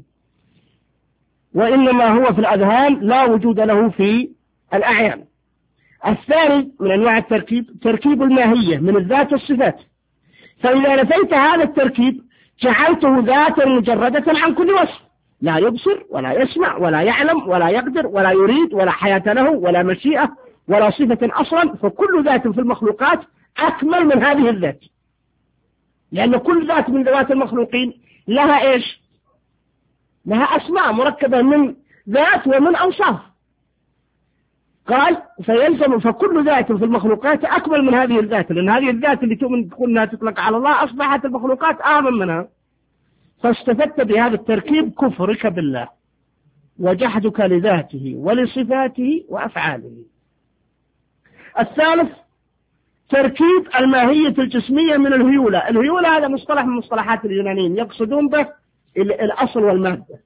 وإنما هو في الأذهان لا وجود له في الأعيان. الثاني من أنواع التركيب تركيب الماهية من الذات والصفات، فإذا نفيت هذا التركيب جعلته ذاتا مجردة عن كل وصف، لا يبصر ولا يسمع ولا يعلم ولا يقدر ولا يريد ولا حياة له ولا مشيئة ولا صفة أصلا، فكل ذات في المخلوقات أكمل من هذه الذات، لأن كل ذات من ذوات المخلوقين لها إيش؟ لها أسماء مركبة من ذات ومن أوصاف. قال فيلزم فكل ذات في المخلوقات أكمل من هذه الذات، لأن هذه الذات اللي تؤمن تقول أنها تطلق على الله أصبحت المخلوقات أعظم منها، فاستفدت بهذا التركيب كفرك بالله وجحدك لذاته ولصفاته وأفعاله. الثالث تركيب الماهية الجسمية من الهيولة. الهيولة هذا مصطلح من مصطلحات اليونانيين يقصدون به الأصل والمادة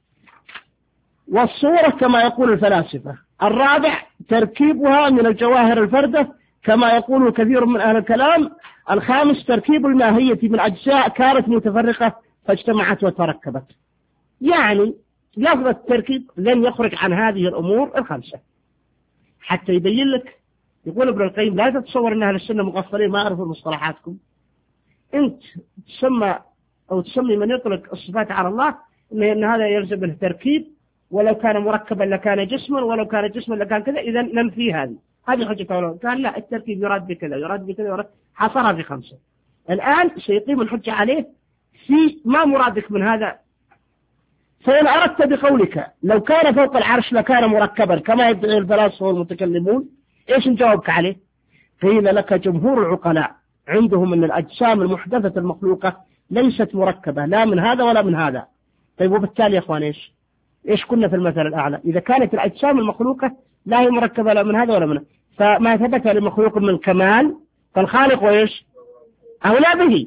والصورة كما يقول الفلاسفة. الرابع تركيبها من الجواهر الفردة كما يقول كثير من أهل الكلام. الخامس تركيب الماهية من أجزاء كانت متفرقة فاجتمعت وتركبت. يعني لفظ التركيب لن يخرج عن هذه الأمور الخمسة حتى يبين لك. يقول ابن القيم لا تتصور أن أهل السنة مغفلين ما يعرفوا مصطلحاتكم. أنت تسمى أو تسمي من يطلق الصفات على الله إن هذا يلزم منه تركيب، ولو كان مركبا لكان جسما، ولو كان جسما لكان كذا، إذا ننفي هذه هذه حجة أولى. كان لا التركيب يراد بكذا يراد بكذا يراد، حصرها في خمسة. الآن سيقيم الحجة عليه في ما مرادك من هذا. فإن أردت بقولك لو كان فوق العرش لكان مركبا كما يدعي الفلاسفة والمتكلمون، إيش نجاوبك عليه؟ قيل لك جمهور العقلاء عندهم أن الأجسام المحدثة المخلوقة ليست مركبة لا من هذا ولا من هذا. طيب وبالتالي يا أخوان إيش إيش كنا في المثل الأعلى؟ إذا كانت الأجسام المخلوقة لا هي مركبة لا من هذا ولا من هذا، فما ثبت لمخلوق من كمال فالخالق وإيش أولى به.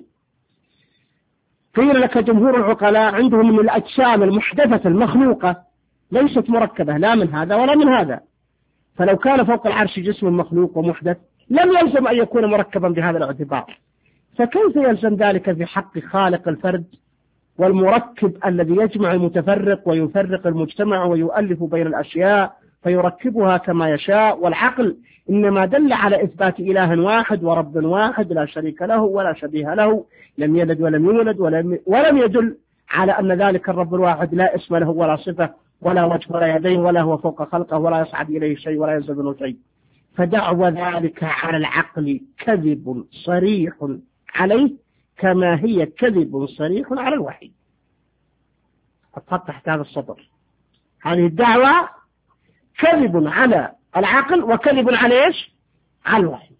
قيل لك جمهور العقلاء عندهم أن الأجسام المحدثة المخلوقة ليست مركبة لا من هذا ولا من هذا، فلو كان فوق العرش جسم مخلوق ومحدث لم يلزم أن يكون مركبا بهذا الاعتبار، فكيف يلزم ذلك في حق خالق الفرد والمركب الذي يجمع المتفرق ويفرق المجتمع ويؤلف بين الأشياء فيركبها كما يشاء؟ والعقل إنما دل على إثبات إله واحد ورب واحد لا شريك له ولا شبيه له، لم يلد ولم يولد ولم, ولم يدل على أن ذلك الرب الواحد لا اسم له ولا صفة ولا وجه ولا يدين ولا هو فوق خلقه ولا يصعد إليه شيء ولا ينزل منه شيء. فدعوى ذلك على العقل كذب صريح عليه كما هي كذب صريح على الوحي. أتحط تحت هذا السطر. هذه الدعوة كذب على العقل وكذب على إيش؟ على الوحي.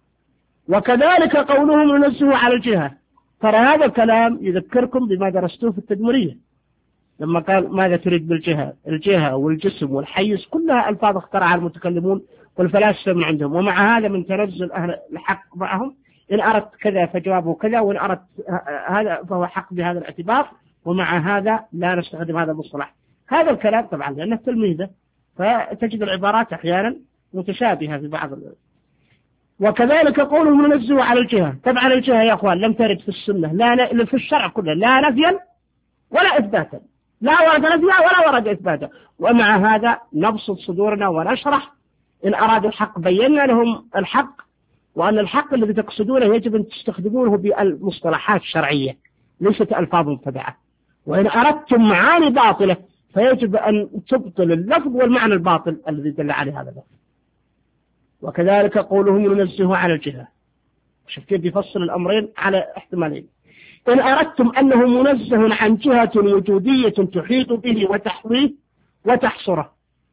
وكذلك قولهم ننزه على الجهة. ترى هذا الكلام يذكركم بما درستوه في التدمرية لما قال ماذا تريد بالجهة؟ الجهة والجسم والحيز كلها ألفاظ اخترعها المتكلمون والفلاسفة من عندهم. ومع هذا من تنزل أهل الحق معهم، إن أردت كذا فجوابه كذا، وإن أردت هذا فهو حق بهذا الاعتبار. ومع هذا لا نستخدم هذا المصطلح. هذا الكلام طبعا لأنه تلميذه، فتجد العبارات أحيانا متشابهة في بعض الوقت. وكذلك قوله منزه على الجهة. طبعا الجهة يا أخوان لم ترد في السنة، لا في الشرع كله، لا نفيا ولا إثباتا، لا ورد نفيا ولا ورد إثباتا. ومع هذا نبسط صدورنا ونشرح، إن أرادوا الحق بينا لهم الحق، وأن الحق الذي تقصدونه يجب أن تستخدمونه بالمصطلحات الشرعية ليست ألفاظ مبتدعة. وإن أردتم معاني باطلة فيجب أن تبطل اللفظ والمعنى الباطل الذي دل عليه هذا اللفظ. وكذلك قوله ينزه على الجهة. شوف كيف يفصل الأمرين على احتمالين. إن أردتم أنه منزه عن جهة وجودية تحيط به وتحويه وتحصره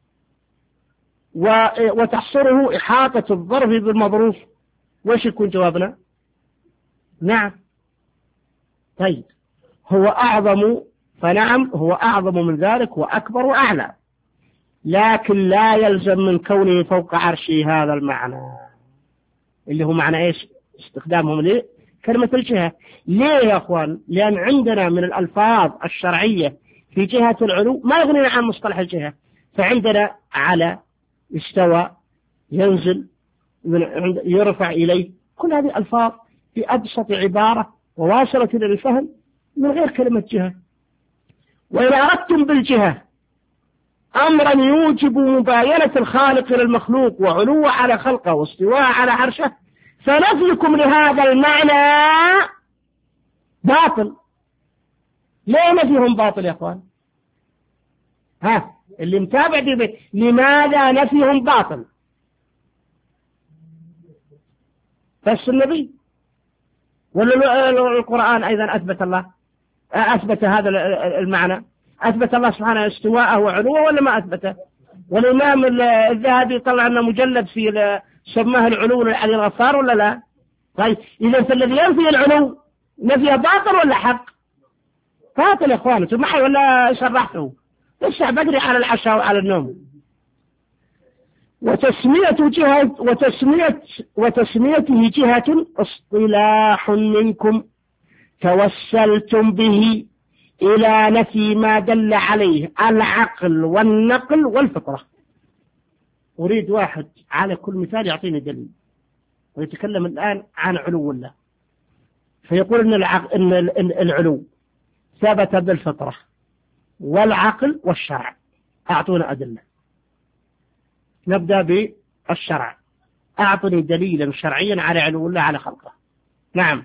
وتحصره إحاطة الظرف بالمظروف، وش يكون جوابنا؟ نعم. طيب هو أعظم، فنعم هو أعظم من ذلك وأكبر وأعلى، لكن لا يلزم من كونه فوق عرشه هذا المعنى اللي هو معنى إيش؟ استخدامهم ليه كلمة الجهة. ليه يا أخوان؟ لأن عندنا من الألفاظ الشرعية في جهة العلو ما يغنينا عن مصطلح الجهة. فعندنا على، استوى، ينزل، يرفع إليه، كل هذه ألفاظ في أبسط عبارة وواصلة إلى الفهم من غير كلمة جهة. وإن أردتم بالجهة أمرا يوجب مباينة الخالق للمخلوق وعلو على خلقه واستواء على عرشه، فنفيكم لهذا المعنى باطل. ليه نفيهم باطل يا أخوان؟ ها اللي متابع دي، لماذا نفيهم باطل؟ بس النبي ولا القرآن أيضا أثبت الله أثبت هذا المعنى، أثبت الله سبحانه استواءه وعلوه ولا ما أثبته؟ والإمام الذهبي طلع لنا مجلد في سماه العلو للعلي الغفار ولا لا؟ طيب إذا فالذي ينفي العلو نفي باطل ولا حق؟ باطل يا إخواني، معي ولا شرحته؟ لسه بدري على العشاء وعلى النوم. وتسمية جهة وتسمية وتسميته جهة اصطلاح منكم توسلتم به إلى نفي ما دل عليه العقل والنقل والفطرة. أريد واحد على كل مثال يعطيني دليل، ويتكلم الآن عن علو الله، فيقول إن, العقل إن العلو ثبت بالفطرة والعقل والشرع. أعطونا أدلة. نبدأ بالشرع. أعطني دليلا شرعيا على علو الله على خلقه. نعم.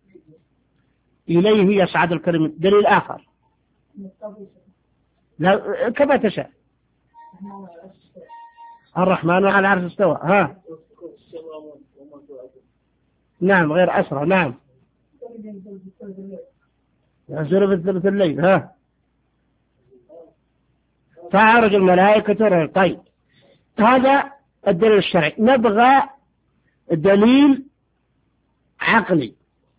إليه يصعد الكلم. دليل آخر. لا كما تشاء. الرحمن على العرش استوى. ها. نعم غير أسرى. نعم. ينزل في ثلث الليل. ها. تعرج الملائكة. طيب هذا الدليل الشرعي. نبغى دليل عقلي.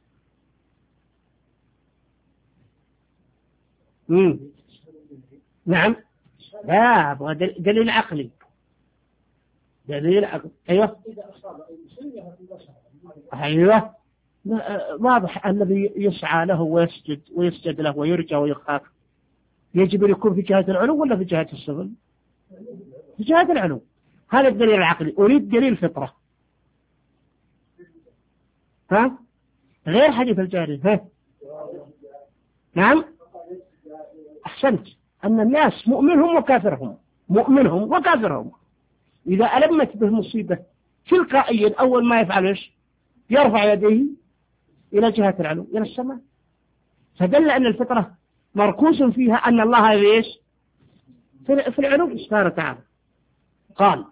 مم. نعم. لا أبغى دليل عقلي. دليل عقلي. أيوة أيوة واضح الذي يسعى له ويسجد ويسجد له ويرجى ويخاف يجب أن يكون في جهة العلو ولا في جهة السفل؟ في جهة العلو. هذا الدليل العقلي. أريد دليل فطرة. ها غير حديث الجاري. ها نعم. أحسنت. أن الناس مؤمنهم وكافرهم، مؤمنهم وكافرهم إذا ألمت به مصيبة تلقائيا أول ما يفعل إيش؟ يرفع يديه إلى جهة العلو إلى السماء. فدل أن الفطرة مركوز فيها أن الله إيش؟ في العلو سبحانه وتعالى. قال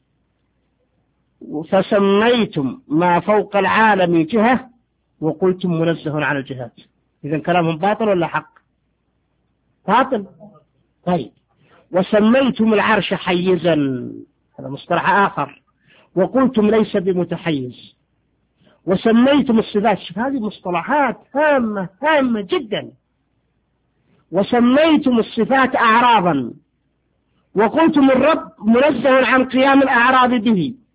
فسميتم ما فوق العالم جهة وقلتم منزه على الجهات. إذن كلامهم باطل ولا حق؟ باطل. طيب وسميتم العرش حيزا، هذا مصطلح آخر، وقلتم ليس بمتحيز. وسميتم الصفات، هذه مصطلحات هامة هامة جدا. وسميتم الصفات أعراضا وقلتم الرب منزه عن قيام الأعراض به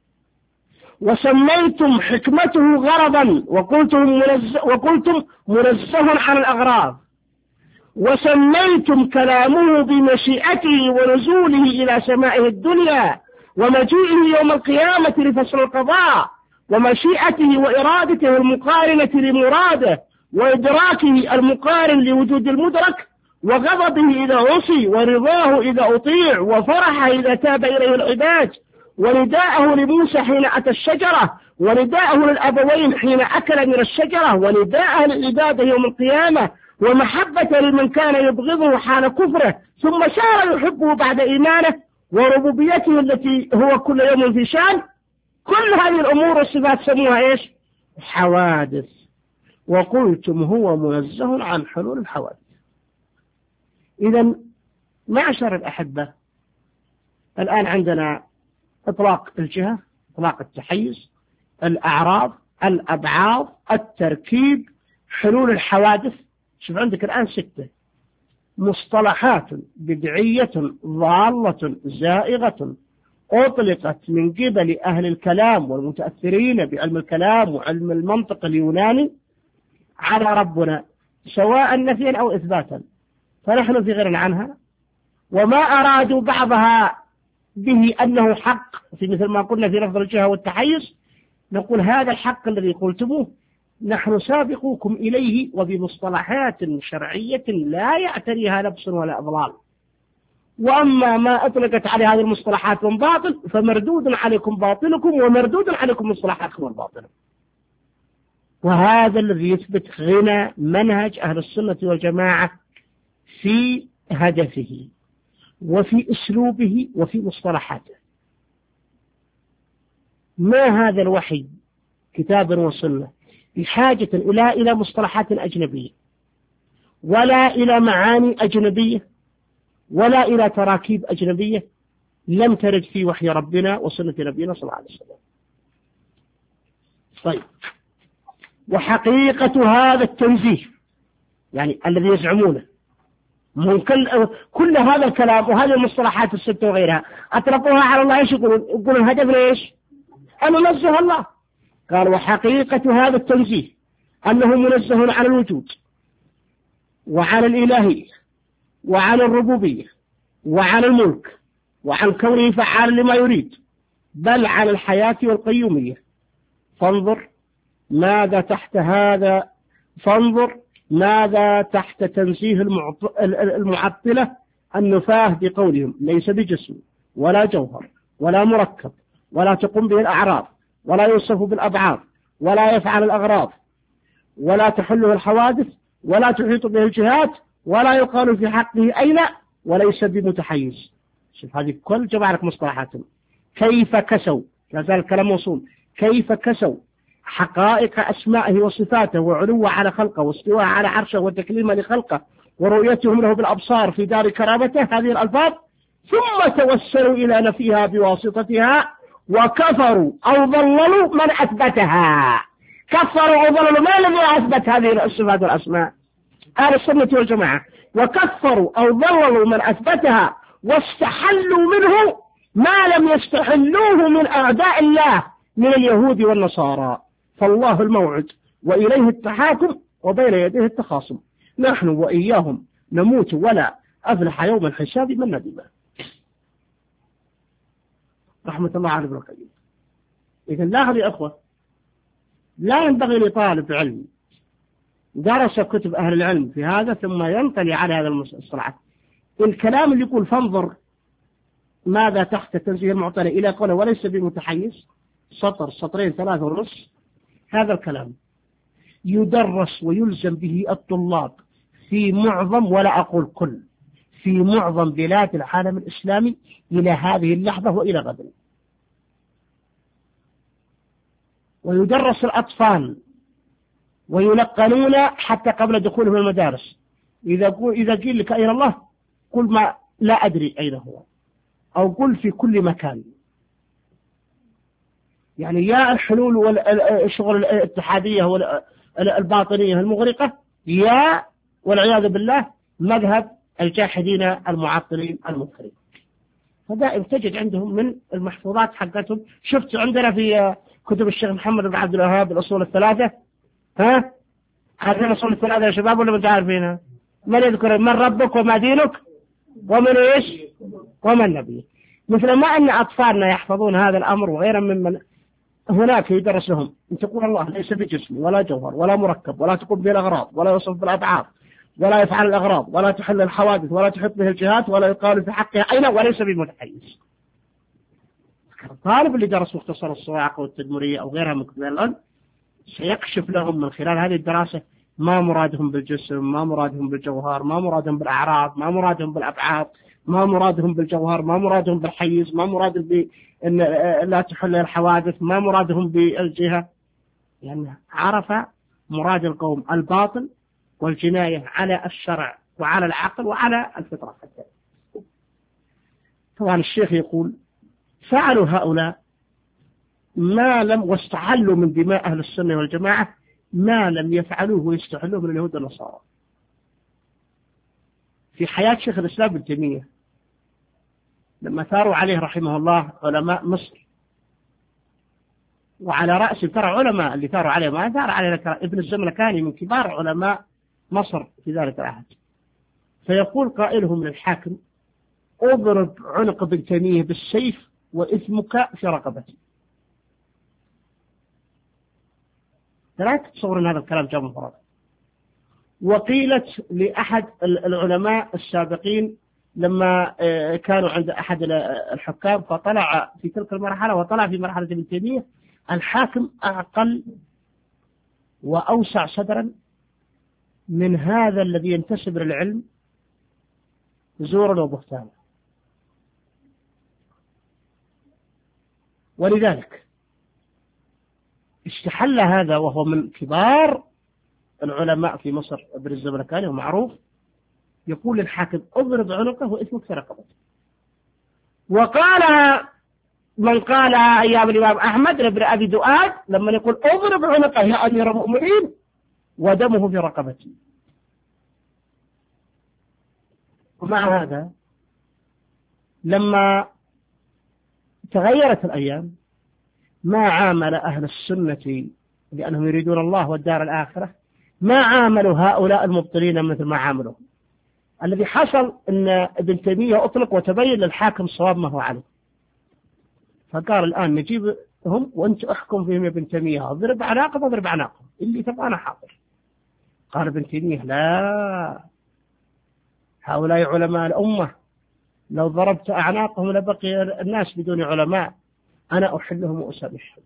وسميتم حكمته غرضا وقلتم منزه, وقلتم منزه عن الأغراض، وسميتم كلامه بمشيئته ونزوله إلى سمائه الدنيا ومجيئه يوم القيامة لفصل القضاء، ومشيئته وإرادته المقارنة لمراده، وإدراكه المقارن لوجود المدرك، وغضبه إذا عصي، ورضاه إذا أطيع، وفرحه إذا تاب إليه العباد، ونداءه لموسى حين أتى الشجرة، ونداءه للأبوين حين أكل من الشجرة، ونداءه للعباد يوم القيامة، ومحبة لمن كان يبغضه حال كفره ثم صار يحبه بعد إيمانه، وربوبيته التي هو كل يوم في شان. كل هذه الأمور والصفات سموها إيش؟ حوادث. وقلتم هو منزه عن حلول الحوادث. إذا معشر الأحبة، الآن عندنا إطلاق الجهة، إطلاق التحيز، الأعراض، الأبعاض، التركيب، حلول الحوادث. شوف عندك الآن ستة مصطلحات بدعية ضالة زائغة أطلقت من قبل أهل الكلام والمتأثرين بعلم الكلام وعلم المنطق اليوناني على ربنا، سواء نفيا أو إثباتا، فنحن في غير عنها. وما أرادوا بعضها به أنه حق، في مثل ما قلنا في لفظ الجهة والتحيز، نقول هذا الحق الذي قلتموه نحن سابقوكم إليه، وبمصطلحات شرعية لا يعتريها لبس ولا أضلال. وأما ما أطلقت على هذه المصطلحات من باطل فمردود عليكم باطلكم، ومردود عليكم مصطلحاتكم الباطلة. وهذا الذي يثبت غنى منهج أهل السنة والجماعة في هدفه وفي أسلوبه وفي مصطلحاته. ما هذا الوحي كتاب وسنة بحاجة إلى إلى مصطلحات أجنبية، ولا إلى معاني أجنبية، ولا إلى تراكيب أجنبية لم ترد في وحي ربنا وسنة نبينا صلى الله عليه وسلم. طيب، وحقيقة هذا التنزيه يعني الذي يزعمونه من كل, كل هذا الكلام وهذه المصطلحات الستة وغيرها أطلقوها على الله. إيش يقولون؟ يقولون الهدف ليش؟ أن ننزه الله. قال وحقيقة هذا التنزيه أنه منزه عن الوجود وعن الإلهية وعن الربوبية وعن الملك وعن كونه فعال لما يريد، بل عن الحياة والقيومية. فانظر ماذا تحت هذا، فانظر ماذا تحت تنزيه المعطلة النفاه بقولهم ليس بجسم ولا جوهر ولا مركب ولا تقوم به الأعراض ولا يوصف بالأبعاد ولا يفعل الأغراض ولا تحله الحوادث ولا تحيط به الجهات ولا يقال في حقه أين وليس بمتحيز. شوف هذه كل جمع لك مصطلحاتهم. كيف كسوا، لا زال الكلام موصول، كيف كسوا حقائق أسمائه وصفاته وعلوه على خلقه واستواء على عرشه وتكليمه لخلقه ورؤيتهم له بالأبصار في دار كرامته، هذه الألفاظ، ثم توسلوا إلى نفيها بواسطتها وكفروا أو ضللوا من أثبتها. كفروا أو ضللوا من الذي أثبت هذه الصفات والأسماء؟ أهل السنة والجماعة. وكفروا أو ضللوا من أثبتها واستحلوا منه ما لم يستحلوه من أعداء الله من اليهود والنصارى. فالله الموعد وإليه التحاكم وبين يديه التخاصم. نحن وإياهم نموت ولا أفلح يوم الحساب من ندم. رحمة الله على ابن القيم. إذن لاحظوا يا أخوة، لا ينبغي لطالب علم درس كتب أهل العلم في هذا ثم ينطلي على هذا المصطلحات. الكلام اللي يقول فانظر ماذا تحت تنزيه المعطلة إلى قوله وليس بمتحيز، سطر سطرين ثلاثة ونص، هذا الكلام يدرس ويلزم به الطلاب في معظم، ولا أقول كل، في معظم بلاد العالم الإسلامي إلى هذه اللحظة وإلى غد. ويدرس الأطفال ويلقنون حتى قبل دخولهم المدارس. إذا قل إذا قيل لك أين الله قل ما لا أدري أين هو، أو قل في كل مكان. يعني يا الحلول والشغل الاتحادية والباطنية المغرقة، يا والعياذ بالله مذهب الجاحدين المعطلين المنكرين. فدائما تجد عندهم من المحفوظات حقتهم. شفت عندنا في كتب الشيخ محمد بن عبد الوهاب الأصول الثلاثة، ها عارفين الأصول الثلاثة يا شباب ولا ما عارفينها؟ من يذكر من ربك وما دينك ومن إيش ومن نبيك. مثل ما أن أطفالنا يحفظون هذا الأمر وغيرا ممن هناك يدرس لهم أن تقول الله ليس بجسم ولا جوهر ولا مركب ولا تقوم به الأغراض ولا يوصف بالأبعاد ولا يفعل الأغراض ولا تحل الحوادث ولا تحط به الجهات ولا يقال في حقها أين وليس بمتحيز. الطالب اللي درس مختصر الصواعق والتدمرية أو غيرها من كتب العلم سيكشف لهم من خلال هذه الدراسة ما مرادهم بالجسم، ما مرادهم بالجوهر، ما مرادهم بالأعراض، ما مرادهم بالأبعاد، ما مرادهم بالجوهر، ما مرادهم بالحيز، ما مرادهم بأن لا تحل الحوادث، ما مرادهم بالجهة. لأنه يعني عرف مراد القوم الباطل والجناية على الشرع وعلى العقل وعلى الفطرة حتى. طبعا الشيخ يقول فعلوا هؤلاء ما لم واستحلوا من دماء أهل السنة والجماعة ما لم يفعلوه ويستحلوه من اليهود والنصارى. في حياة شيخ الإسلام ابن تيمية لما ثاروا عليه رحمه الله علماء مصر، وعلى رأس ترى علماء اللي ثاروا عليه ما ثار عليه ابن الزملكاني من كبار علماء مصر في ذلك العهد، فيقول قائلهم للحاكم اضرب عنق ابن تيمية بالسيف وإثمك في رقبتي. لا تتصور هذا الكلام جاء من فراغ. وقيلت لأحد العلماء السابقين لما كانوا عند أحد الحكام فطلع في تلك المرحلة وطلع في مرحلة ابن تيمية الحاكم أعقل وأوسع صدرا من هذا الذي ينتسب للعلم زورا وبهتانا. ولذلك استحل هذا وهو من كبار العلماء في مصر ابن الزملكاني ومعروف، يقول للحاكم اضرب عنقه وإثمك في رقبته. وقال من قال أيام الإمام أحمد بن أبي دؤاد لما يقول اضرب عنقه يا أمير المؤمنين ودمه في رقبته. ومع هذا لما تغيرت الأيام ما عامل أهل السنة لأنهم يريدون الله والدار الآخرة ما عاملوا هؤلاء المبطلين مثل ما عاملوا. الذي حصل أن ابن تيمية أطلق وتبين للحاكم صواب ما هو عليه، فقال الآن نجيبهم وأنت أحكم فيهم يا ابن تيمية، اضرب عناقهم اضرب عناقهم اللي تبغى أنا حاضر. قال ابن تيمية لا، هؤلاء علماء الأمة لو ضربت أعناقهم لبقي الناس بدون علماء، أنا أحلهم وأسامحهم.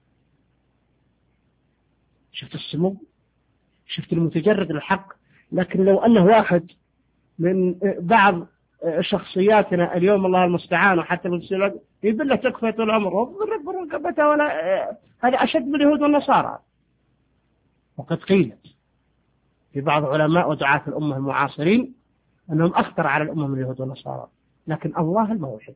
شفت السمو، شفت المتجرد للحق. لكن لو أنه واحد من بعض شخصياتنا اليوم الله المستعان وحتى بالسلام يقول له تكفى طول عمره وضرب رقبته ولا هذا أشد من اليهود والنصارى. وقد قيلت في بعض علماء ودعاة الأمة المعاصرين أنهم أخطر على الأمة من اليهود والنصارى. لكن الله الموحد،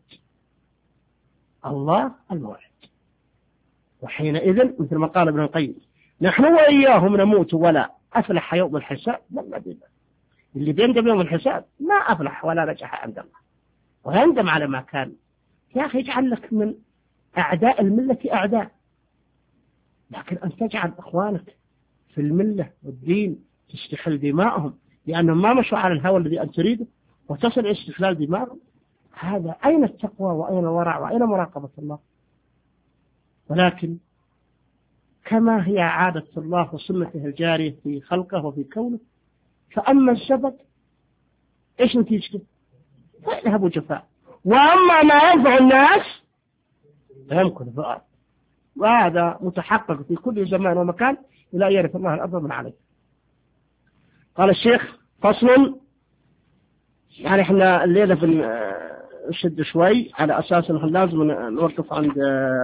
الله الموحد. وحينئذ مثل ما قال ابن القيم نحن وإياهم نموت ولا أفلح يوم الحساب. والله بالله اللي بيندم يوم الحساب ما أفلح ولا نجح عند الله ويندم على ما كان. يا أخي اجعل لك من أعداء الملة أعداء، لكن أن تجعل إخوانك في الملة والدين تستحل دماءهم لأنهم ما مشوا على الهوى الذي أنت تريده وتصل إلى استحلال دماءهم، هذا أين التقوى وأين الورع وأين مراقبة الله؟ ولكن كما هي عادة الله وسنته الجارية في خلقه وفي كونه، فأما الزبد إيش نتيجته؟ فيذهب جفاء، وأما ما ينفع الناس فيمكن الضرر. وهذا متحقق في كل زمان ومكان إلى أن يرث الله الأرض من عليه. قال الشيخ فصل، يعني احنا الليلة بنشد شوي على أساس أنه لازم نوقف عند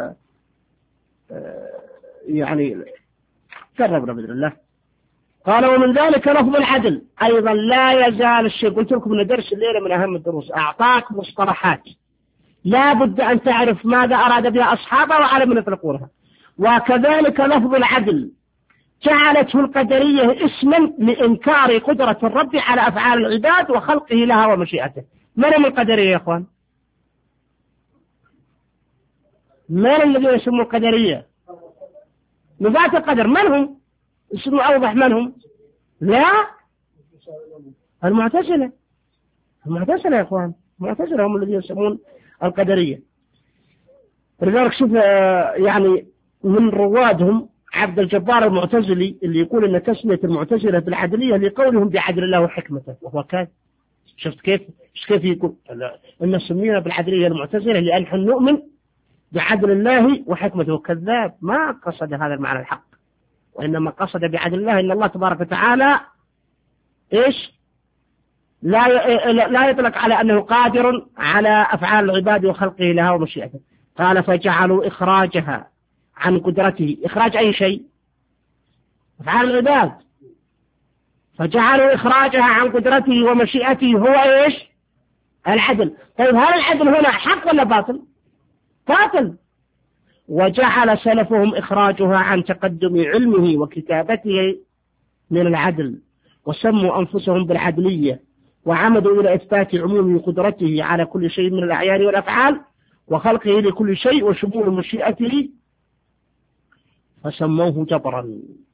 يعني قربنا بإذن الله. قال ومن ذلك لفظ العدل أيضا لا يزال الشيء. قلت لكم أن درس الليلة من أهم الدروس، أعطاك مصطلحات لا بد أن تعرف ماذا أراد بها أصحابه وعلى من يطلقونها. وكذلك لفظ العدل جعلته القدرية اسما لإنكار قدرة الرب على أفعال العباد وخلقه لها ومشيئته. من هم القدرية يا أخوان؟ من الذين يسموا القدرية؟ نفاة القدر من هم؟ اسمه أوضح من هم؟ لا، المعتزلة. المعتزلة يا إخوان، المعتزلة هم الذين يسمون القدرية. لذلك شوف يعني من روادهم عبد الجبار المعتزلي اللي يقول أن تسمية المعتزلة بالعدلية لقولهم بعدل الله وحكمته، وهو كان شفت كيف كيف يقول إن سمينا بالعدلية المعتزلة لأن نحن نؤمن بعدل الله وحكمته. كذاب، ما قصد هذا المعنى الحق، وإنما قصد بعدل الله إن الله تبارك وتعالى إيش لا لا يطلق على أنه قادر على أفعال العباد وخلقه لها ومشيئته. قال فجعلوا إخراجها عن قدرته. إخراج أي شيء؟ أفعال العباد. فجعلوا إخراجها عن قدرته ومشيئته هو إيش؟ العدل. طيب هل العدل هنا حق ولا باطل؟ باطل. وجعل سلفهم إخراجها عن تقدم علمه وكتابته من العدل، وسموا أنفسهم بالعدلية، وعمدوا إلى إثبات عموم قدرته على كل شيء من الأعيان والأفعال وخلقه لكل شيء وشمول مشيئته، فسموه جبرا.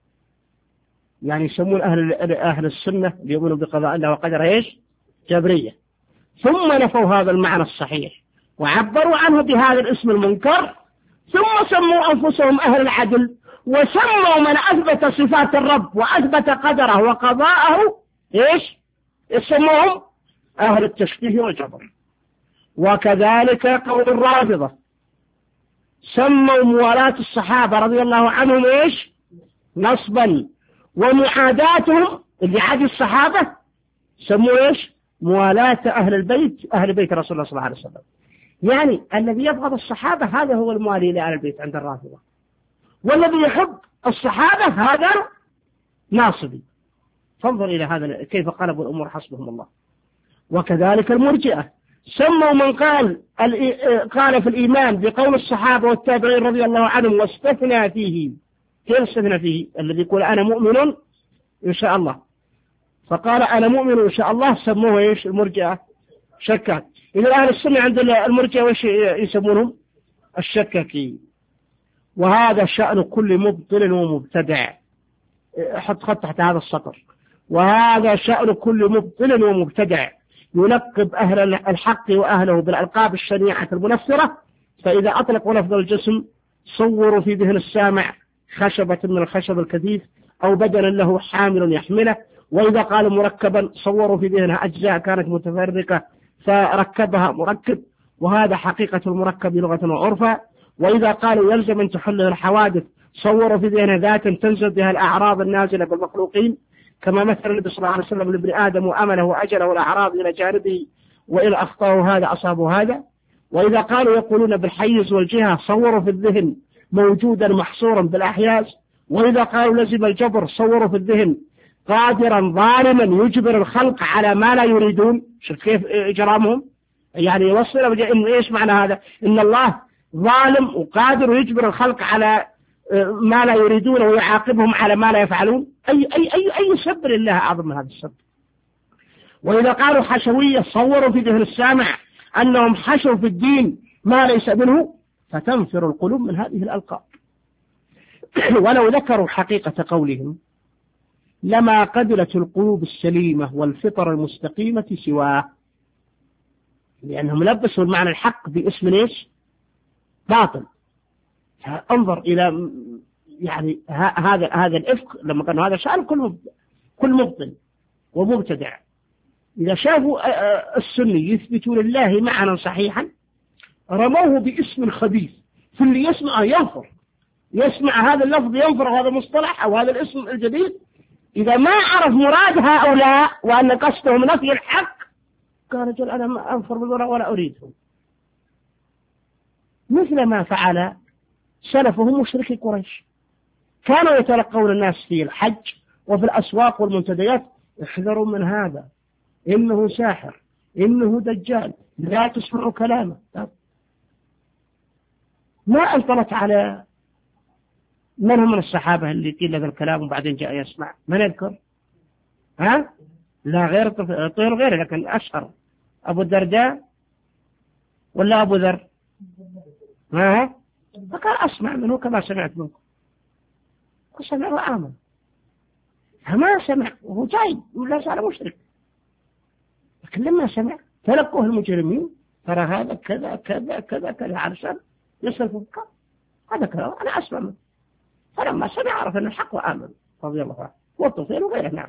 يعني يسمون أهل أهل السنة اللي يؤمنوا بقضاء الله وقدره إيش؟ جبرية. ثم نفوا هذا المعنى الصحيح وعبروا عنه بهذا الاسم المنكر، ثم سموا أنفسهم أهل العدل، وسموا من أثبت صفات الرب وأثبت قدره وقضاءه إيش؟ يسموهم أهل التشبيه والجبر. وكذلك قول الرافضة، سموا موالاة الصحابة رضي الله عنهم إيش؟ نصبا، ومعاداتهم اللي عادي الصحابة سموا إيش؟ موالاة أهل البيت، أهل بيت رسول الله صلى الله عليه وسلم. يعني الذي يبغض الصحابة هذا هو الموالي لأهل البيت عند الرافضة، والذي يحب الصحابة هذا ناصبي. فانظر إلى هذا كيف قلبوا الأمور حسبهم الله. وكذلك المرجئة سموا من قال قال في الإيمان بقول الصحابة والتابعين رضي الله عنهم واستثنى فيه. كيف استثنى فيه؟ الذي يقول أنا مؤمن إن شاء الله، فقال أنا مؤمن إن شاء الله، سموه إيش؟ المرجئة شكاك. إذا أهل السنة عند المرجئة وإيش يسمونهم؟ الشكاكي. وهذا شأن كل مبطل ومبتدع. حط خط تحت هذا السطر. وهذا شأن كل مبطل ومبتدع يلقب أهل الحق وأهله بالألقاب الشنيعة المنفرة، فإذا أطلقوا لفظ الجسم صوروا في ذهن السامع خشبة من الخشب الكثيف أو بدنا له حامل يحمله، وإذا قالوا مركبا صوروا في ذهنها أجزاء كانت متفرقة فركبها مركب، وهذا حقيقة المركب لغة وعرفا. وإذا قالوا يلزم أن تحله الحوادث صوروا في ذهنها ذات تنزل بها الأعراض النازلة بالمخلوقين، كما مثل النبي صلى الله عليه وسلم لابن آدم وأمله وأجله والأعراض إلى جانبه، وإلى أخطأه هذا أصابوا هذا. وإذا قالوا يقولون بالحيز والجهة صوروا في الذهن موجودا محصورا بالأحياز. وإذا قالوا لزم الجبر صوروا في الذهن قادرا ظالما يجبر الخلق على ما لا يريدون. شوف كيف إجرامهم، يعني يوصل إن إيش معنى هذا؟ إن الله ظالم وقادر ويجبر الخلق على ما لا يريدون ويعاقبهم على ما لا يفعلون. أي أي أي أي سب لله أعظم من هذا السب. وإذا قالوا حشوية صوروا في ذهن السامع أنهم حشوا في الدين ما ليس منه، فتنفر القلوب من هذه الألقاب. ولو ذكروا حقيقة قولهم لما قبلت القلوب السليمة والفطر المستقيمة سواه، لأنهم لبسوا المعنى الحق باسم ليش؟ باطل. انظر إلى يعني هذا هذا الإفك لما كانوا هذا شأن كل كل مبطل ومبتدع. إذا شافوا السني يثبتوا لله معنى صحيحا رموه باسم خبيث، فاللي يسمع ينفر، يسمع هذا اللفظ ينفر هذا المصطلح أو هذا الاسم الجديد. إذا ما عرف مراد هؤلاء وأن قصدهم نفي الحق قال رجل أنا ما أنفر بالوراء ولا أريدهم، مثل ما فعل سلفهم مشركي قريش. كانوا يتلقون الناس في الحج وفي الأسواق والمنتديات احذروا من هذا، إنه ساحر، إنه دجال، لا تسمعوا كلامه. ما أنطلت على من هم من الصحابة اللي قيل هذا الكلام وبعدين جاء يسمع؟ من يذكر؟ ها؟ لا غير طير غيره، لكن أشهر أبو الدرداء ولا أبو ذر؟ ها؟ فقال أسمع منه كما سمعت منكم. وسمع وآمن، فما سمع وهو جاي ولا صار مشرك، لكن لما سمع تلقوه المجرمين ترى هذا كذا كذا كذا كذا عرشان يصل فكر هذا كلام أنا أسمع منه، فلما سمع عرف أن الحق وآمن رضي الله عنه والطفيل وغيره. نعم.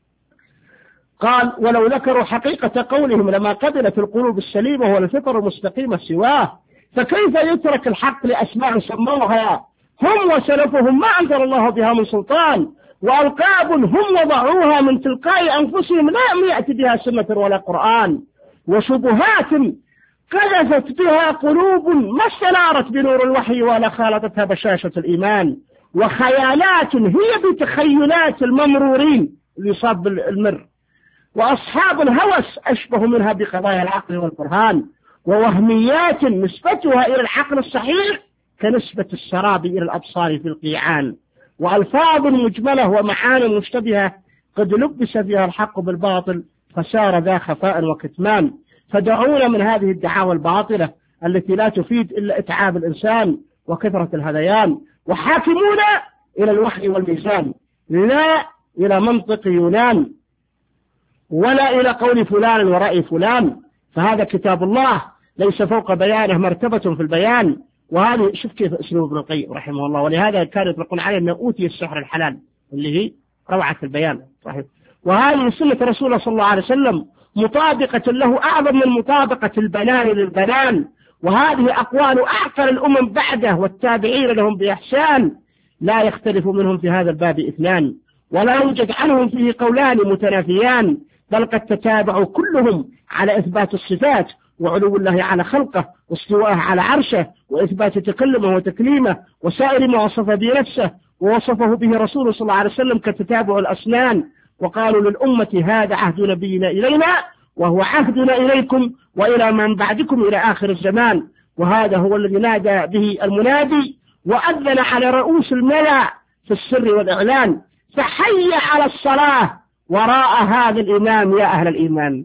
قال ولو ذكروا حقيقة قولهم لما قبلت القلوب السليمة والفطر المستقيمة سواه، فكيف يترك الحق لأسماء سموها هم وسلفهم ما أنزل الله بها من سلطان، وألقاب هم وضعوها من تلقاء أنفسهم لا يأتي بها سنة ولا قرآن، وشبهات قذفت بها قلوب ما استنارت بنور الوحي ولا خالطتها بشاشة الإيمان، وخيالات هي بتخيلات الممرورين اللي يصاب المر، وأصحاب الهوس أشبه منها بقضايا العقل والبرهان، ووهميات نسبتها إلى العقل الصحيح كنسبة السراب إلى الأبصار في القيعان، وألفاظ مجملة ومعاني مشتبهة قد لبس فيها الحق بالباطل فسار ذا خفاء وكتمان. فدعونا من هذه الدعاوى الباطلة التي لا تفيد إلا إتعاب الإنسان وكثرة الهذيان، وحاكمونا إلى الوحي والميزان لا إلى منطق يونان ولا إلى قول فلان ورأي فلان، فهذا كتاب الله ليس فوق بيانه مرتبة في البيان. وهذه شوف كيف أسلوب ابن القيم رحمه الله، ولهذا كان يطلقون عليه أنه أوتي السحر الحلال اللي هي روعة البيان صحيح. وهذه سنة رسول الله صلى الله عليه وسلم مطابقة له أعظم من مطابقة البنان للبنان، وهذه أقوال أعقل الأمم بعده والتابعين لهم بإحسان، لا يختلف منهم في هذا الباب اثنان ولا يوجد عنهم فيه قولان متنافيان، بل قد تتابعوا كلهم على إثبات الصفات وعلو الله على خلقه واستواءه على عرشه وإثبات تكلمه وتكليمه وسائر ما وصف به نفسه ووصفه به رسوله صلى الله عليه وسلم كتتابع الأسنان، وقالوا للأمة هذا عهد نبينا إلينا وهو عهدنا إليكم وإلى من بعدكم إلى آخر الزمان. وهذا هو الذي نادى به المنادي وأذن على رؤوس الملأ في السر والإعلان، فحي على الصلاة وراء هذا الإمام يا أهل الإيمان.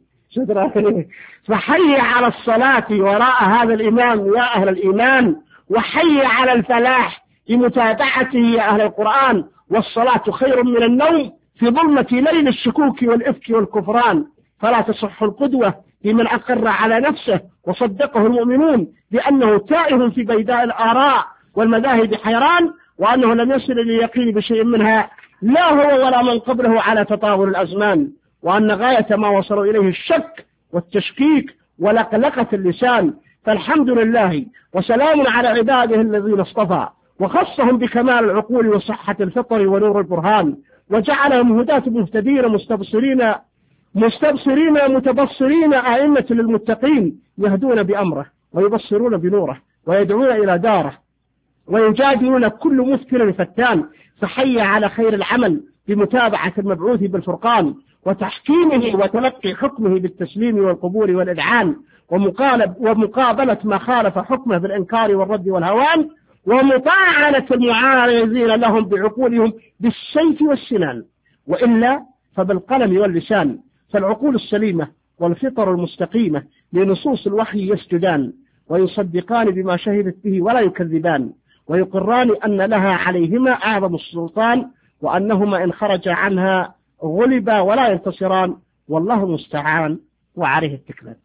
فحي على الصلاة وراء هذا الإمام يا أهل الإيمان، وحي على الفلاح بمتابعته يا أهل القرآن، والصلاة خير من النوم في ظلمة ليل الشكوك والإفك والكفران. فلا تصح القدوة بمن أقر على نفسه وصدقه المؤمنون بأنه تائه في بيداء الآراء والمذاهب حيران، وأنه لم يصل لليقين بشيء منها لا هو ولا من قبله على تطاول الأزمان، وأن غاية ما وصلوا إليه الشك والتشكيك ولقلقة اللسان. فالحمد لله وسلام على عباده الذين اصطفى وخصهم بكمال العقول وصحة الفطر ونور البرهان، وجعلهم هداة مهتدين مستبصرين مستبصرين متبصرين أئمة للمتقين يهدون بأمره ويبصرون بنوره ويدعون إلى داره ويجادلون كل مثكر فتان. فحي على خير العمل بمتابعة المبعوث بالفرقان وتحكيمه وتلقي حكمه بالتسليم والقبول والإذعان، ومقابلة ما خالف حكمه بالإنكار والرد والهوان، ومطاعنة المعارضين لهم بعقولهم بالسيف والسنان، وإلا فبالقلم واللسان. فالعقول السليمة والفطر المستقيمة لنصوص الوحي يسجدان ويصدقان بما شهدت به ولا يكذبان، ويقران أن لها عليهما أعظم السلطان، وأنهما إن خرج عنها غلبا ولا ينتصران، والله المستعان وعليه التكلان.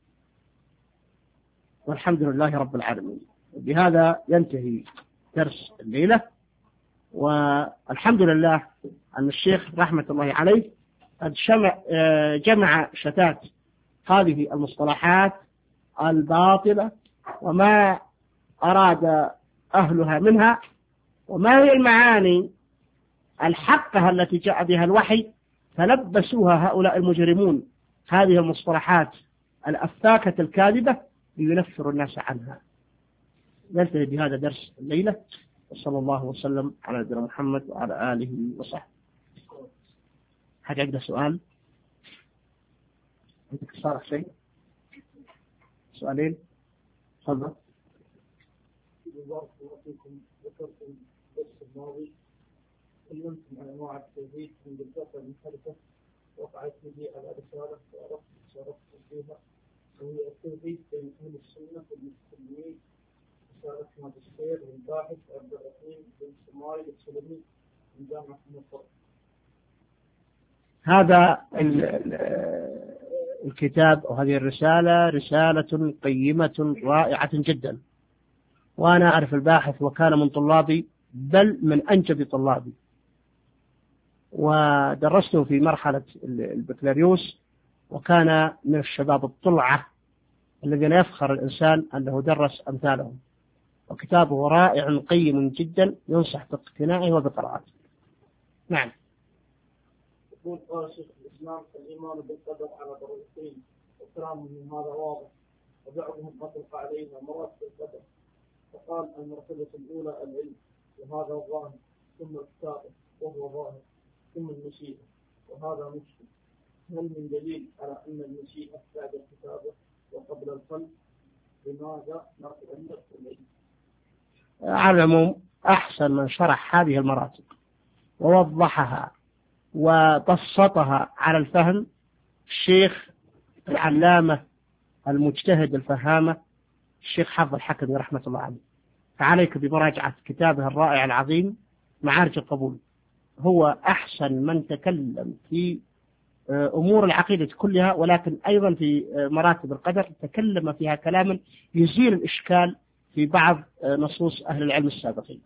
والحمد لله رب العالمين. بهذا ينتهي درس الليلة، والحمد لله أن الشيخ رحمة الله عليه قد جمع شتات هذه المصطلحات الباطلة وما أراد أهلها منها، وما هي المعاني الحقة التي جاء بها الوحي، فلبسوها هؤلاء المجرمون هذه المصطلحات الأفاكة الكاذبة لينفروا الناس عنها. ننتهي بهذا درس الليلة، وصلى الله وسلم على نبينا محمد وعلى آله وصحبه. حد عنده سؤال؟ عندك صالح شيء؟ سؤالين؟ تفضل. بارك الله فيكم، ذكرتم الدرس الماضي تكلمتم عن انواع التوحيد من الفرق المختلفه، وقعت لي على رساله وعرفت شاركت فيها، وهي التوحيد بين اهل السنه والمسلمين، شاركنا بالسير والباحث عبد الرحيم بن سمايل السلمي من جامعة مصر. هذا الكتاب أو هذه الرسالة رسالة قيمة رائعة جدا، وأنا أعرف الباحث وكان من طلابي بل من أنجب طلابي، ودرسته في مرحلة البكالوريوس، وكان من الشباب الطلعة الذين يفخر الإنسان أنه درس أمثالهم، وكتابه رائع قيم جدا ينصح باقتناعه وبقراءته. نعم. يقول قال شيخ الإسلام الإيمان بالقدر على درجتين وكلامهم هذا واضح، وبعضهم أطلق علينا مراتب القدر، فقال المرتبة الأولى العلم وهذا الظاهر، ثم الكتابة وهو ظاهر، ثم المشيئة وهذا مشكل. هل من دليل على أن المشيئة بعد الكتابة وقبل الخلق؟ لماذا نأخذ عندك العلم؟ على العموم أحسن من شرح هذه المراتب ووضحها وبسطها على الفهم الشيخ العلامة المجتهد الفهامة الشيخ حافظ الحكمي رحمة الله عليه، فعليك بمراجعة كتابه الرائع العظيم معارج القبول. هو أحسن من تكلم في أمور العقيدة كلها، ولكن أيضا في مراتب القدر تكلم فيها كلاما يزيل الإشكال في بعض نصوص أهل العلم السابقين.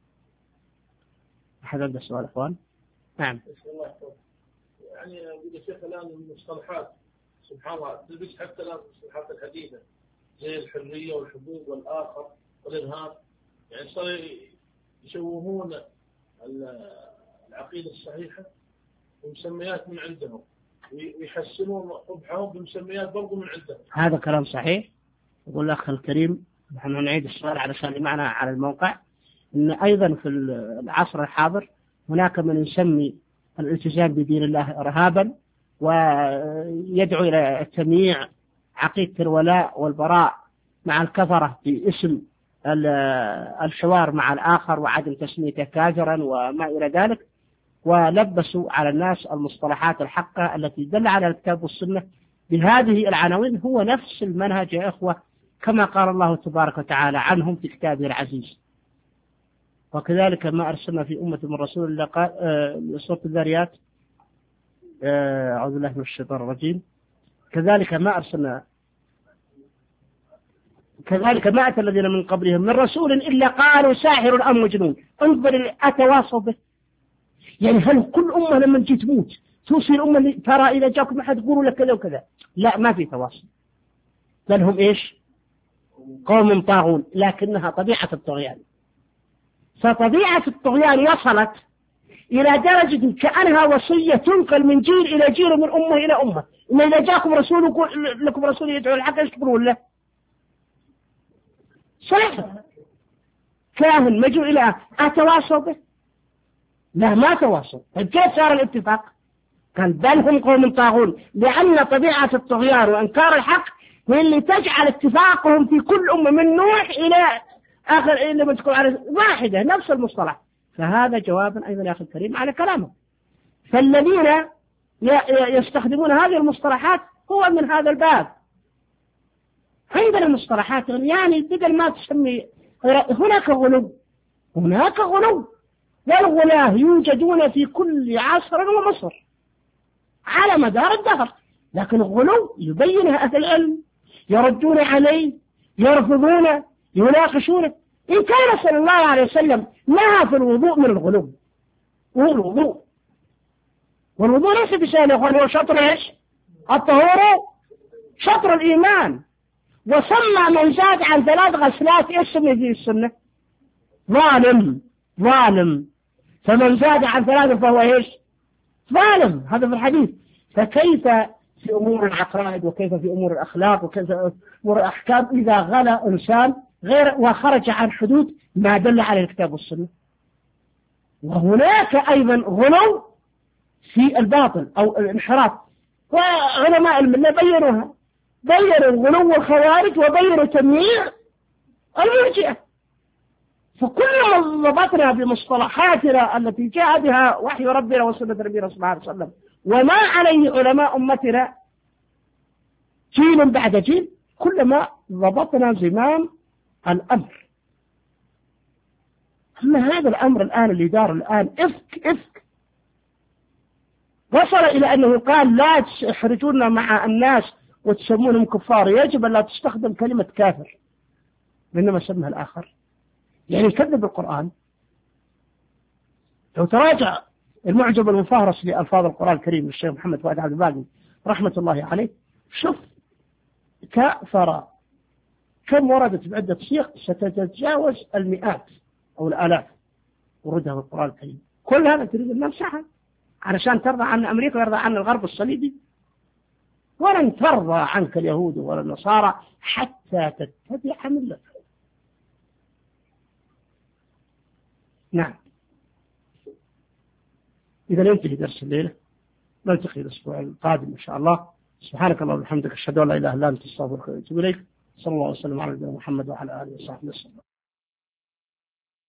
أحد عنده سؤال أخوان؟ نعم. يعني يقول الشيخ الآن المصطلحات سبحان الله تلبس حتى الآن المصطلحات الحديثة زي الحرية والحقوق والآخر والإرهاب، يعني صار يشوهون العقيدة الصحيحة بمسميات من عندهم ويحسنون قبحهم بمسميات برضو من عندهم. هذا كلام صحيح. يقول الأخ الكريم نحن نعيد السؤال علشان معنا على الموقع إن أيضا في العصر الحاضر هناك من يسمي الالتزام بدين الله إرهابا ويدعو إلى تمييع عقيدة الولاء والبراء مع الكفرة باسم الحوار مع الآخر وعدم تسميته كافرا وما إلى ذلك، ولبسوا على الناس المصطلحات الحقة التي دل على الكتاب والسنة بهذه العناوين. هو نفس المنهج يا إخوة كما قال الله تبارك وتعالى عنهم في كتابه العزيز، وكذلك ما أرسلنا في أمة من رسول الله قال آه سورة الذاريات أعوذ بالله من الشيطان الرجيم كذلك ما أرسلنا كذلك ما أتى الذين من قبلهم من رسول إلا قالوا ساحر أم مجنون. انظر أتواصوا به، يعني هل كل أمة لما تجي تموت توصي الأمة اللي ترى إذا جاكم أحد يقولوا لك كذا وكذا؟ لا، ما في تواصل، بل هم إيش؟ قوم طاغون، لكنها طبيعة الطغيان. فطبيعة الطغيان وصلت إلى درجة كأنها وصية تنقل من جيل إلى جيل من أمة إلى أمة. إن إذا جاكم رسول يقول لكم رسول يدعو الحق إيش تقولون له؟ صحيح كاهن مجوء إلى أتواصوا به؟ لا، ما تواصل. كيف صار الاتفاق؟ قال بل هم قوم طاغون، لأن طبيعة الطغيان وإنكار الحق هي اللي تجعل اتفاقهم في كل أمة من نوح إلى آخر إلى ما تقول على واحدة نفس المصطلح. فهذا جواب أيضا يا أخي الكريم على كلامه. فالذين يستخدمون هذه المصطلحات هو من هذا الباب. عندنا مصطلحات يعني بدل ما تسمي هناك غلو، هناك غلو، والغلاه يوجدون في كل عصر ومصر على مدار الدهر، لكن الغلو يبينه أهل العلم، يردون عليه، يرفضونه، يناقشونه. إن كان صلى الله عليه وسلم نهى في الوضوء من الغلو، والوضوء والوضوء ليس بشأن هو شطر إيش؟ الطهور شطر الإيمان. وسمى من زاد عن ثلاث غسلات إيش سمي في السنة؟ ظالم، ظالم. فمن زاد عن ثلاث فهو إيش؟ ظالم. هذا في الحديث. فكيف في أمور العقائد وكيف في أمور الأخلاق وكيف في أمور الأحكام إذا غلا إنسان غير وخرج عن حدود ما دل على الكتاب والسنة؟ وهناك أيضا غلو في الباطل أو الانحراف، وعلماء الملة بينوها، بينوا غلو الخوارج وبينوا تمييع المرجئة. فكل ما ضبطنا بمصطلحاتنا التي جاء بها وحي ربنا وسنة نبينا صلى الله عليه وسلم وما عليه علماء أمتنا جيل بعد جيل، كلما ضبطنا زمام الأمر. أما هذا الأمر الآن اللي دار الآن إفك إفك وصل إلى أنه قال لا تحرجونا مع الناس وتسمونهم كفار، يجب أن لا تستخدم كلمة كافر بينما سمها الآخر، يعني يكذب القرآن. لو تراجع المعجم المفهرس لألفاظ القرآن الكريم للشيخ محمد فؤاد عبد الباقي رحمة الله عليه، شوف كأثر كم وردت بعدة صيغ ستتجاوز المئات أو الآلاف وردها في القرآن الكريم. كل هذا تريد أن نمسحها علشان ترضى عن أمريكا ويرضى عن الغرب الصليبي؟ ولن ترضى عنك اليهود ولا النصارى حتى تتبع ملتهم. نعم. إذا ينتهي درس الليلة، نلتقي الأسبوع القادم إن شاء الله. سبحانك اللهم وبحمدك، أشهد أن لا إله إلا أنت، أستغفرك وأتوب إليك. صلى الله وسلم على نبينا محمد وعلى آله وصحبه وسلم.